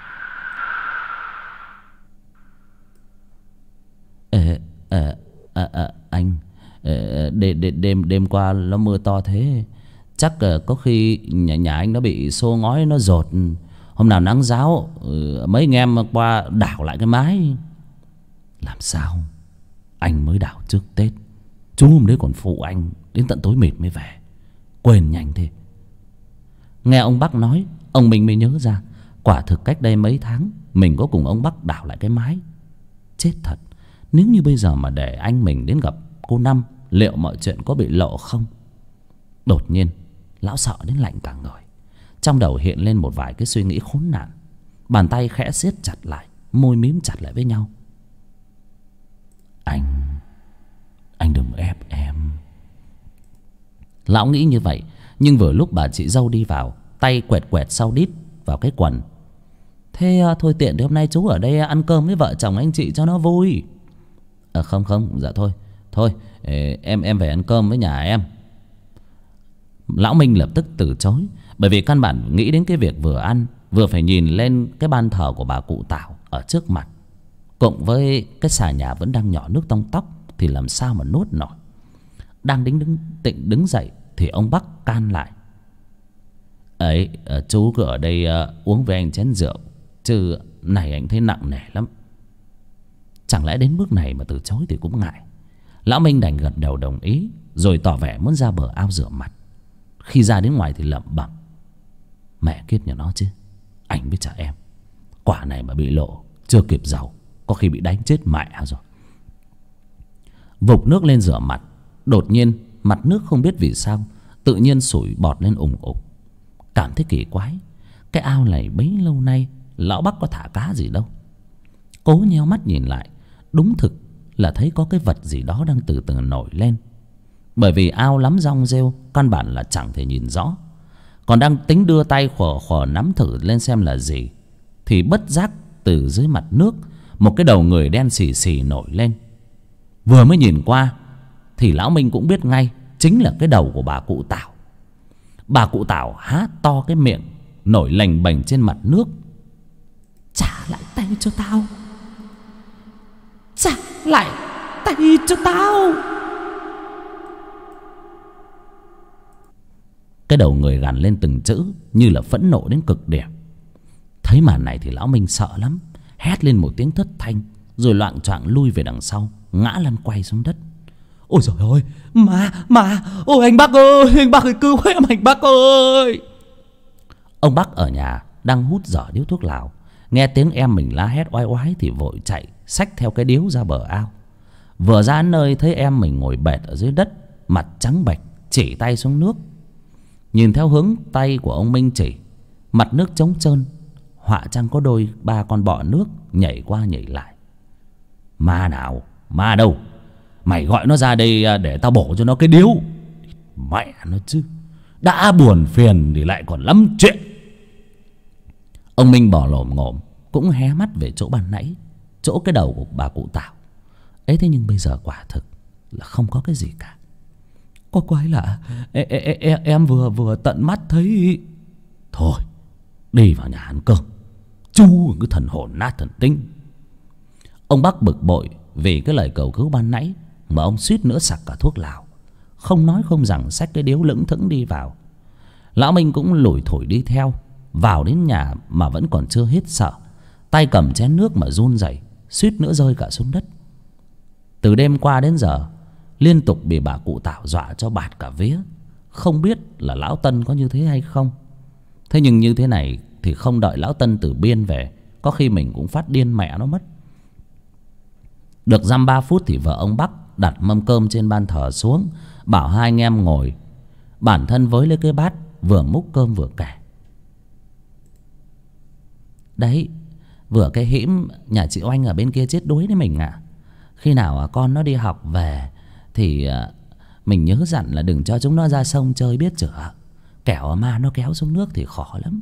S1: Anh, đêm qua nó mưa to thế, chắc có khi nhà anh nó bị xô ngói nó dột. Hôm nào nắng ráo, mấy anh em qua đảo lại cái mái. Làm sao? Anh mới đảo trước Tết, chú hôm đấy còn phụ anh đến tận tối mịt mới về. Quên nhanh thế. Nghe ông Bắc nói, ông Minh mới nhớ ra, quả thực cách đây mấy tháng mình có cùng ông Bắc đảo lại cái mái. Chết thật, nếu như bây giờ mà để anh mình đến gặp cô Năm, liệu mọi chuyện có bị lộ không? Đột nhiên lão sợ đến lạnh cả người. Trong đầu hiện lên một vài cái suy nghĩ khốn nạn. Bàn tay khẽ siết chặt lại, môi mím chặt lại với nhau. Anh đừng ép em. Lão nghĩ như vậy, nhưng vừa lúc bà chị dâu đi vào, tay quẹt quẹt sau đít vào cái quần. Thế thôi tiện thì hôm nay chú ở đây ăn cơm với vợ chồng anh chị cho nó vui. Không, dạ thôi em về ăn cơm với nhà em. Lão Minh lập tức từ chối, bởi vì căn bản nghĩ đến cái việc vừa ăn vừa phải nhìn lên cái ban thờ của bà cụ Tảo ở trước mặt, cộng với cái xà nhà vẫn đang nhỏ nước tông tóc, thì làm sao mà nuốt nổi. Đang định đứng dậy thì ông Bắc can lại. Ấy, chú cứ ở đây uống với anh chén rượu, chứ này anh thấy nặng nề lắm. Chẳng lẽ đến bước này mà từ chối thì cũng ngại. Lão Minh đành gật đầu đồng ý, rồi tỏ vẻ muốn ra bờ ao rửa mặt. Khi ra đến ngoài thì lẩm bẩm. Mẹ kiếp nhà nó chứ. Anh với trả em, quả này mà bị lộ, chưa kịp giàu, có khi bị đánh chết mẹ rồi. Vục nước lên rửa mặt. Đột nhiên mặt nước không biết vì sao tự nhiên sủi bọt lên ùng ục. Cảm thấy kỳ quái. Cái ao này bấy lâu nay lão Bắc có thả cá gì đâu. Cố nheo mắt nhìn lại, đúng thực là thấy có cái vật gì đó đang từ từ nổi lên. Bởi vì ao lắm rong rêu, căn bản là chẳng thể nhìn rõ. Còn đang tính đưa tay khò khò nắm thử lên xem là gì, thì bất giác từ dưới mặt nước một cái đầu người đen xì xì nổi lên. Vừa mới nhìn qua thì lão Minh cũng biết ngay chính là cái đầu của bà cụ Tảo. Bà cụ Tảo há to cái miệng, nổi lềnh bềnh trên mặt nước. Trả lại tay cho tao, trả lại tay cho tao. Cái đầu người gằn lên từng chữ như là phẫn nộ đến cực điểm. Thấy màn này thì lão Minh sợ lắm, hét lên một tiếng thất thanh, rồi loạng choạng lui về đằng sau, ngã lăn quay xuống đất. Ôi trời ơi, mà ôi anh Bắc ơi cứu em anh Bắc ơi. Ông Bắc ở nhà đang hút dở điếu thuốc lào, nghe tiếng em mình la hét oai oái thì vội chạy xách theo cái điếu ra bờ ao. Vừa ra nơi thấy em mình ngồi bệt ở dưới đất, mặt trắng bệch, chỉ tay xuống nước. Nhìn theo hướng tay của ông Minh chỉ, mặt nước trống trơn, họa chăng có đôi ba con bọ nước nhảy qua nhảy lại. Ma nào, ma đâu, mày gọi nó ra đây để tao bổ cho nó cái điếu. Mẹ nó chứ, đã buồn phiền thì lại còn lắm chuyện. Ông Minh bò lồm ngồm cũng hé mắt về chỗ ban nãy, chỗ cái đầu của bà cụ Tảo ấy. Thế nhưng bây giờ quả thực là không có cái gì cả. Có quái lạ, em vừa tận mắt thấy. Thôi đi vào nhà ăn cơm, chú cái thần hồn nát thần tinh. Ông Bắc bực bội vì cái lời cầu cứu ban nãy mà ông suýt nữa sặc cả thuốc lào. Không nói không rằng xách cái điếu lững thững đi vào. Lão Minh cũng lủi thủi đi theo. Vào đến nhà mà vẫn còn chưa hết sợ, tay cầm chén nước mà run rẩy, suýt nữa rơi cả xuống đất. Từ đêm qua đến giờ liên tục bị bà cụ Tảo dọa cho bạt cả vía. Không biết là lão Tân có như thế hay không. Thế nhưng như thế này thì không đợi lão Tân từ biên về, có khi mình cũng phát điên mẹ nó mất. Được dăm 3 phút thì vợ ông Bắc đặt mâm cơm trên ban thờ xuống, bảo hai anh em ngồi. Bản thân với lấy cái bát, vừa múc cơm vừa kể. Đấy, vừa cái hĩm nhà chị Oanh ở bên kia chết đuối đấy mình ạ. Khi nào con nó đi học về thì mình nhớ dặn là đừng cho chúng nó ra sông chơi biết chưa. Kẻo ma nó kéo xuống nước thì khó lắm.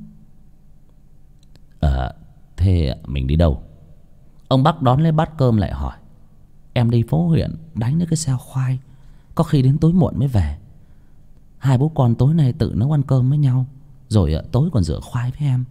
S1: Thế mình đi đâu? Ông Bắc đón lấy bát cơm lại hỏi. Em đi phố huyện đánh cái xe khoai, có khi đến tối muộn mới về. Hai bố con tối nay tự nấu ăn cơm với nhau, rồi tối còn rửa khoai với em.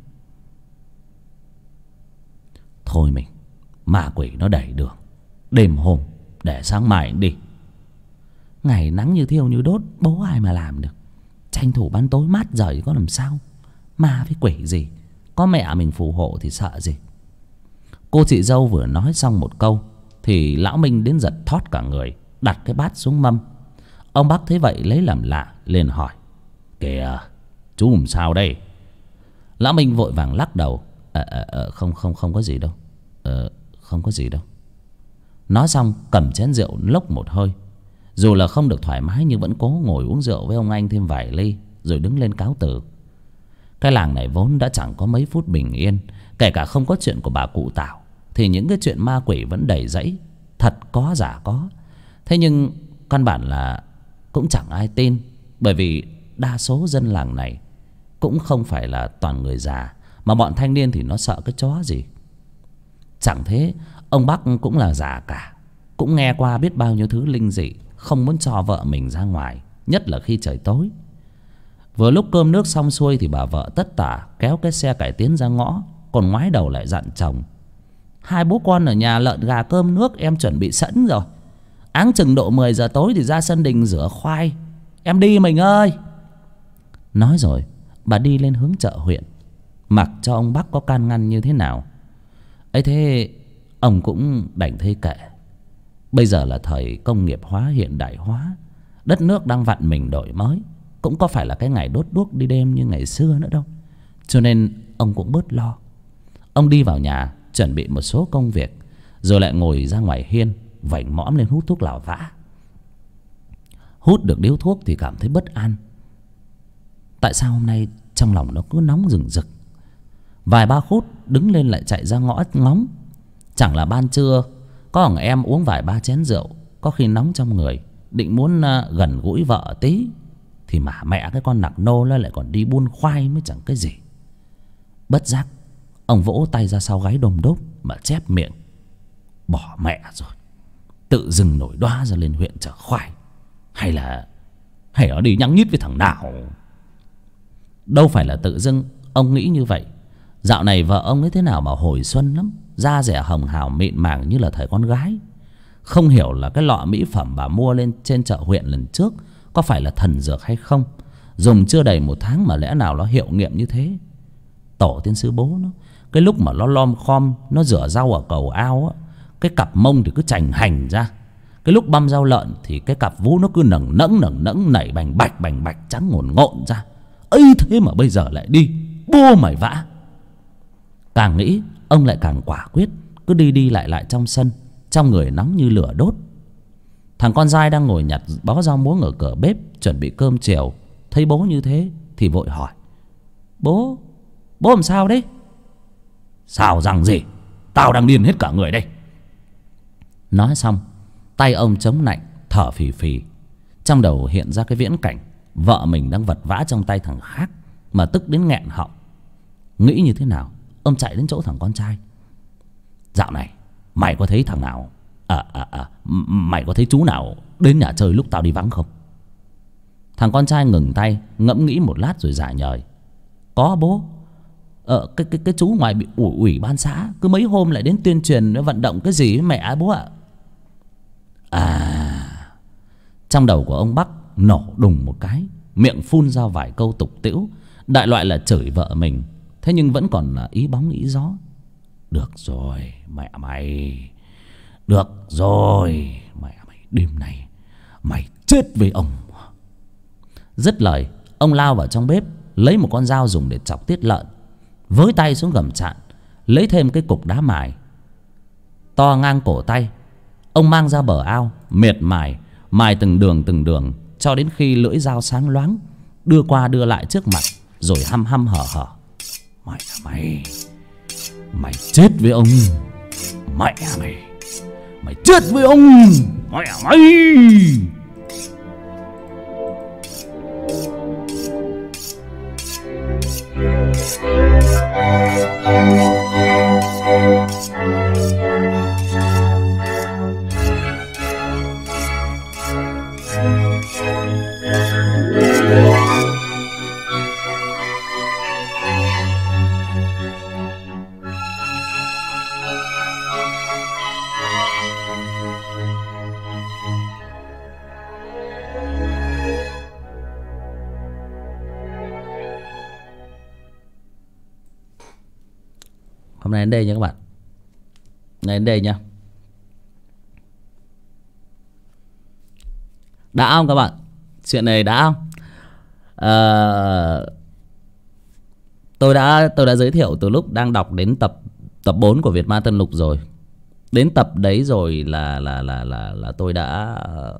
S1: Thôi mình, ma quỷ nó đẩy đường, đêm hôm để sáng mai đi. Ngày nắng như thiêu như đốt, bố ai mà làm được. Tranh thủ ban tối mát rời có làm sao. Ma với quỷ gì, có mẹ mình phù hộ thì sợ gì. Cô chị dâu vừa nói xong một câu thì lão Minh đến giật thót cả người, đặt cái bát xuống mâm. Ông Bắc thấy vậy lấy làm lạ, liền hỏi. Kìa, chú làm sao đây? Lão Minh vội vàng lắc đầu. Không có gì đâu. Không có gì đâu. Nói xong cầm chén rượu lốc một hơi. Dù là không được thoải mái nhưng vẫn cố ngồi uống rượu với ông anh thêm vài ly, rồi đứng lên cáo từ. Cái làng này vốn đã chẳng có mấy phút bình yên. Kể cả không có chuyện của bà cụ Tảo thì những cái chuyện ma quỷ vẫn đầy rẫy, thật có giả có. Thế nhưng căn bản là cũng chẳng ai tin. Bởi vì đa số dân làng này cũng không phải là toàn người già, mà bọn thanh niên thì nó sợ cái chó gì. Chẳng thế ông Bắc cũng là già cả, cũng nghe qua biết bao nhiêu thứ linh dị, không muốn cho vợ mình ra ngoài, nhất là khi trời tối. Vừa lúc cơm nước xong xuôi thì bà vợ tất tả kéo cái xe cải tiến ra ngõ, còn ngoái đầu lại dặn chồng. Hai bố con ở nhà lợn gà cơm nước em chuẩn bị sẵn rồi. Áng chừng độ 10 giờ tối thì ra sân đình rửa khoai. Em đi mình ơi. Nói rồi bà đi lên hướng chợ huyện, mặc cho ông Bắc có can ngăn như thế nào. Ấy thế ông cũng đành thấy kệ. Bây giờ là thời công nghiệp hóa hiện đại hóa, đất nước đang vặn mình đổi mới, cũng có phải là cái ngày đốt đuốc đi đêm như ngày xưa nữa đâu. cho nên ông cũng bớt lo. Ông đi vào nhà chuẩn bị một số công việc, rồi lại ngồi ra ngoài hiên vảnh mõm lên hút thuốc lào vã. Hút được điếu thuốc thì cảm thấy bất an. Tại sao hôm nay trong lòng nó cứ nóng rừng rực? Vài ba phút đứng lên lại chạy ra ngõ ngóng. Chẳng là ban trưa có thằng em uống vài ba chén rượu, có khi nóng trong người, định muốn gần gũi vợ tí, thì mà mẹ cái con nặc nô nó lại còn đi buôn khoai mới chẳng cái gì. Bất giác ông vỗ tay ra sau gáy đôm đốp mà chép miệng: bỏ mẹ rồi, tự dưng nổi đoá ra lên huyện chở khoai. Hay nó đi nhăng nhít với thằng nào? Đâu phải là tự dưng ông nghĩ như vậy. Dạo này vợ ông ấy thế nào mà hồi xuân lắm, da dẻ hồng hào mịn màng như là thời con gái. Không hiểu là cái lọ mỹ phẩm bà mua lên trên chợ huyện lần trước có phải là thần dược hay không. Dùng chưa đầy 1 tháng mà lẽ nào nó hiệu nghiệm như thế. Tổ tiên sư bố nó, cái lúc mà nó lom khom nó rửa rau ở cầu ao á, cái cặp mông thì cứ chành hành ra. Cái lúc băm rau lợn thì cái cặp vú nó cứ nầng nẫng nảy bành bạch trắng ngồn ngộn ra. Ấy thế mà bây giờ lại đi bô mày vã. Càng nghĩ ông lại càng quả quyết, cứ đi lại trong sân, trong người nóng như lửa đốt. Thằng con dai đang ngồi nhặt bó rau muống ở cửa bếp chuẩn bị cơm chiều, thấy bố như thế thì vội hỏi: Bố làm sao đấy? Sao rằng gì? Tao đang điên hết cả người đây. Nói xong tay ông chống nạnh thở phì phì. Trong đầu hiện ra cái viễn cảnh vợ mình đang vật vã trong tay thằng khác mà tức đến nghẹn họng. Nghĩ như thế nào, ông chạy đến chỗ thằng con trai: dạo này mày có thấy thằng nào mày có thấy chú nào đến nhà chơi lúc tao đi vắng không? Thằng con trai ngừng tay ngẫm nghĩ một lát rồi giải nhời: có bố. Cái chú ngoài bị ủy ban xã cứ mấy hôm lại đến tuyên truyền vận động cái gì với mẹ bố ạ. Trong đầu của ông Bắc nổ đùng một cái, miệng phun ra vài câu tục tĩu, đại loại là chửi vợ mình. Thế nhưng vẫn còn là ý bóng ý gió. Được rồi mẹ mày, được rồi mẹ mày, đêm nay mày chết với ông. Dứt lời ông lao vào trong bếp, lấy một con dao dùng để chọc tiết lợn, với tay xuống gầm chạn, lấy thêm cái cục đá mài to ngang cổ tay. Ông mang ra bờ ao, miệt mài từng đường cho đến khi lưỡi dao sáng loáng, đưa qua đưa lại trước mặt, rồi hăm hở: Mày chết với ông. Mẹ mày chết với ông. Mẹ mày. Hôm nay đến đây nha các bạn. Này đến đây nha. Đã không các bạn? Chuyện này đã không? Tôi đã giới thiệu từ lúc đang đọc đến tập 4 của Việt Ma Tân Lục rồi. Đến tập đấy rồi là tôi đã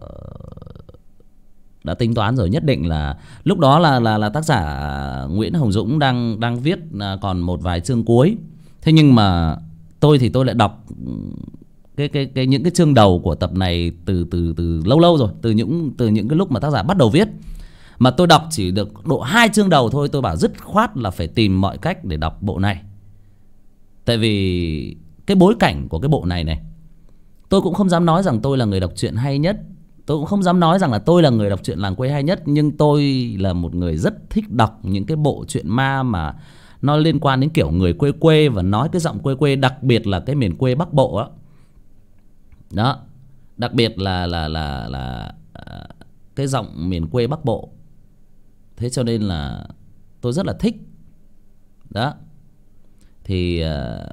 S1: tính toán rồi, nhất định là lúc đó là tác giả Nguyễn Hồng Dũng đang viết còn một vài chương cuối. Thế nhưng mà tôi lại đọc những cái chương đầu của tập này từ lâu rồi, từ những cái lúc mà tác giả bắt đầu viết. Mà tôi đọc chỉ được độ 2 chương đầu thôi, tôi bảo dứt khoát là phải tìm mọi cách để đọc bộ này. Tại vì cái bối cảnh của cái bộ này, tôi cũng không dám nói rằng tôi là người đọc truyện hay nhất, tôi cũng không dám nói rằng là tôi là người đọc truyện làng quê hay nhất, nhưng tôi là một người rất thích đọc những cái bộ truyện ma mà nó liên quan đến kiểu người quê quê và nói cái giọng quê quê, đặc biệt là cái miền quê Bắc Bộ đó. Đặc biệt là cái giọng miền quê Bắc Bộ. Thế cho nên là tôi rất là thích. Đó. Thì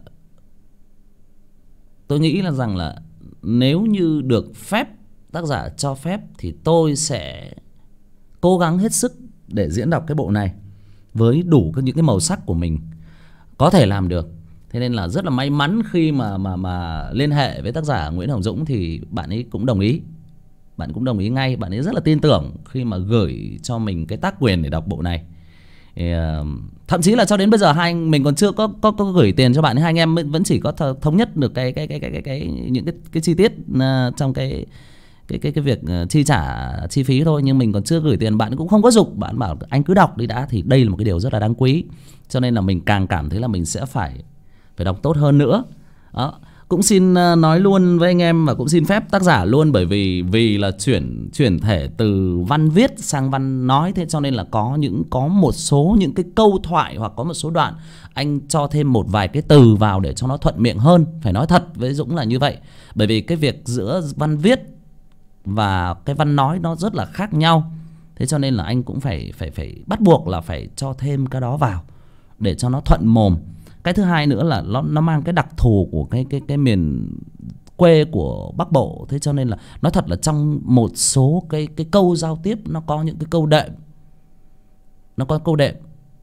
S1: tôi nghĩ là rằng là nếu như được phép, tác giả cho phép, thì tôi sẽ cố gắng hết sức để diễn đọc cái bộ này. với đủ những cái màu sắc của mình có thể làm được. Thế nên là rất là may mắn khi mà liên hệ với tác giả Nguyễn Hồng Dũng thì bạn ấy cũng đồng ý. Bạn cũng đồng ý ngay, bạn ấy rất là tin tưởng khi mà gửi cho mình cái tác quyền để đọc bộ này. Thì, thậm chí là cho đến bây giờ hai anh mình còn chưa có gửi tiền cho bạn ấy, hai anh em vẫn chỉ có thống nhất được những cái chi tiết trong cái việc chi trả chi phí thôi, nhưng mình còn chưa gửi tiền. Bạn cũng không có giục, bạn bảo anh cứ đọc đi đã, thì đây là một cái điều rất là đáng quý. Cho nên là mình càng cảm thấy là mình sẽ phải đọc tốt hơn nữa. Đó. Cũng xin nói luôn với anh em và cũng xin phép tác giả luôn, bởi vì là chuyển thể từ văn viết sang văn nói, thế cho nên là có một số những cái câu thoại hoặc có một số đoạn anh cho thêm một vài cái từ vào để cho nó thuận miệng hơn. Phải nói thật với Dũng là như vậy, bởi vì cái việc giữa văn viết và cái văn nói nó rất là khác nhau. Thế cho nên là anh cũng phải bắt buộc là phải cho thêm cái đó vào để cho nó thuận mồm. Cái thứ hai nữa là nó mang cái đặc thù của cái miền quê của Bắc Bộ. Thế cho nên là nói thật là trong một số cái câu giao tiếp nó có những cái câu đệm, nó có câu đệm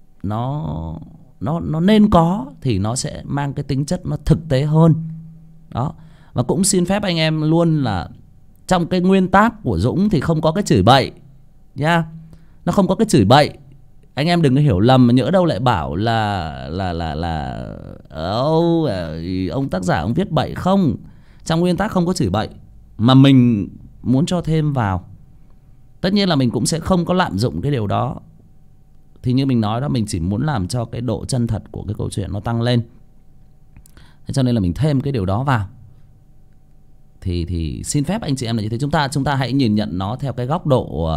S1: nó nên có thì nó sẽ mang cái tính chất nó thực tế hơn. Đó. Và cũng xin phép anh em luôn là trong cái nguyên tác của Dũng thì không có cái chửi bậy nha. Nó không có cái chửi bậy. Anh em đừng có hiểu lầm mà nhỡ đâu lại bảo là ông tác giả ông viết bậy. Không, trong nguyên tác không có chửi bậy, mà mình muốn cho thêm vào. Tất nhiên là mình cũng sẽ không có lạm dụng cái điều đó. Thì như mình nói đó, mình chỉ muốn làm cho cái độ chân thật của cái câu chuyện nó tăng lên. Thế cho nên là mình thêm cái điều đó vào. Thì xin phép anh chị em là như thế. Chúng ta hãy nhìn nhận nó theo cái góc độ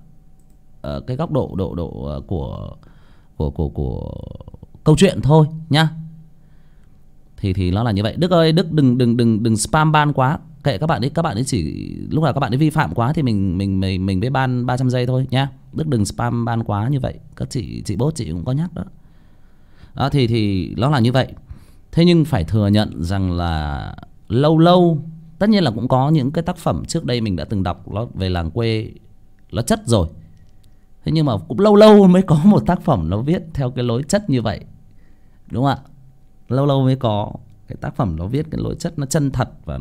S1: của câu chuyện thôi nhá. Thì nó là như vậy. Đức ơi, Đức đừng spam ban quá. Kệ các bạn ấy chỉ lúc nào các bạn ấy vi phạm quá thì mình với ban 300 giây thôi nhá. Đức đừng spam ban quá như vậy. Các chị bốt chị cũng có nhắc đó. Đó thì nó là như vậy. Thế nhưng phải thừa nhận rằng là lâu tất nhiên là cũng có những cái tác phẩm trước đây mình đã từng đọc nó về làng quê nó chất rồi. Thế nhưng mà cũng lâu mới có một tác phẩm nó viết theo cái lối chất như vậy, đúng không ạ? Lâu mới có cái tác phẩm nó viết cái lối chất nó chân thật và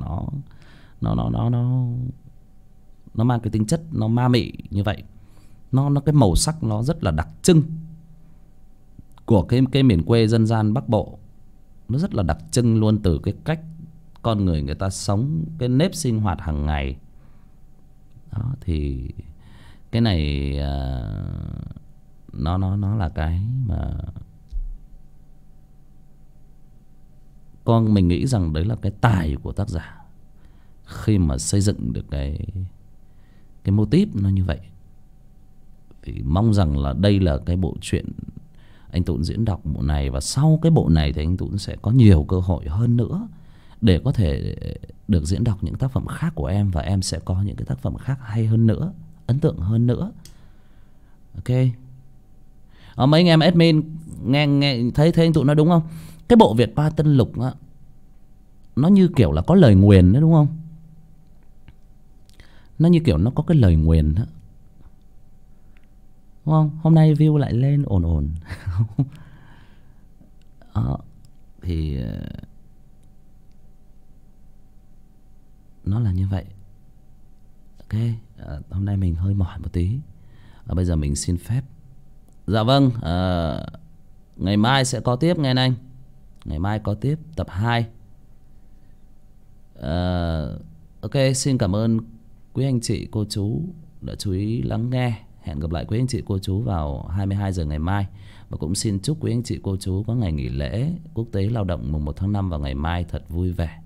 S1: nó mang cái tính chất nó ma mị như vậy. Nó cái màu sắc nó rất là đặc trưng của cái miền quê dân gian Bắc Bộ. Nó rất là đặc trưng luôn, từ cái cách con người ta sống, cái nếp sinh hoạt hàng ngày. Đó thì cái này nó là cái mà mình nghĩ rằng đấy là cái tài của tác giả khi mà xây dựng được cái mô típ nó như vậy. Thì mong rằng là đây là cái bộ truyện anh Tún diễn đọc bộ này, và sau cái bộ này thì anh Tún sẽ có nhiều cơ hội hơn nữa để có thể được diễn đọc những tác phẩm khác của em, và em sẽ có những cái tác phẩm khác hay hơn nữa, ấn tượng hơn nữa. Ok. Mấy anh em admin nghe thấy anh Tún nói đúng không? Cái bộ Việt Ba Tân Lục á, nó như kiểu là có lời nguyền đấy, đúng không? Nó như kiểu nó có cái lời nguyền đó, đúng không? Hôm nay view lại lên ổn. Thì nó là như vậy. Ok. Hôm nay mình hơi mỏi một tí. Bây giờ mình xin phép. Dạ vâng. Ngày mai sẽ có tiếp nghe anh. Ngày mai có tiếp tập 2. Ok, xin cảm ơn quý anh chị cô chú đã chú ý lắng nghe. Hẹn gặp lại quý anh chị cô chú vào 22 giờ ngày mai. Và cũng xin chúc quý anh chị cô chú có ngày nghỉ lễ quốc tế lao động mùng 1 tháng 5 vào ngày mai thật vui vẻ.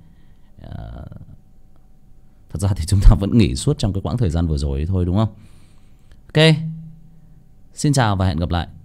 S1: Thật ra thì chúng ta vẫn nghỉ suốt trong cái quãng thời gian vừa rồi thôi, đúng không? Ok. Xin chào và hẹn gặp lại.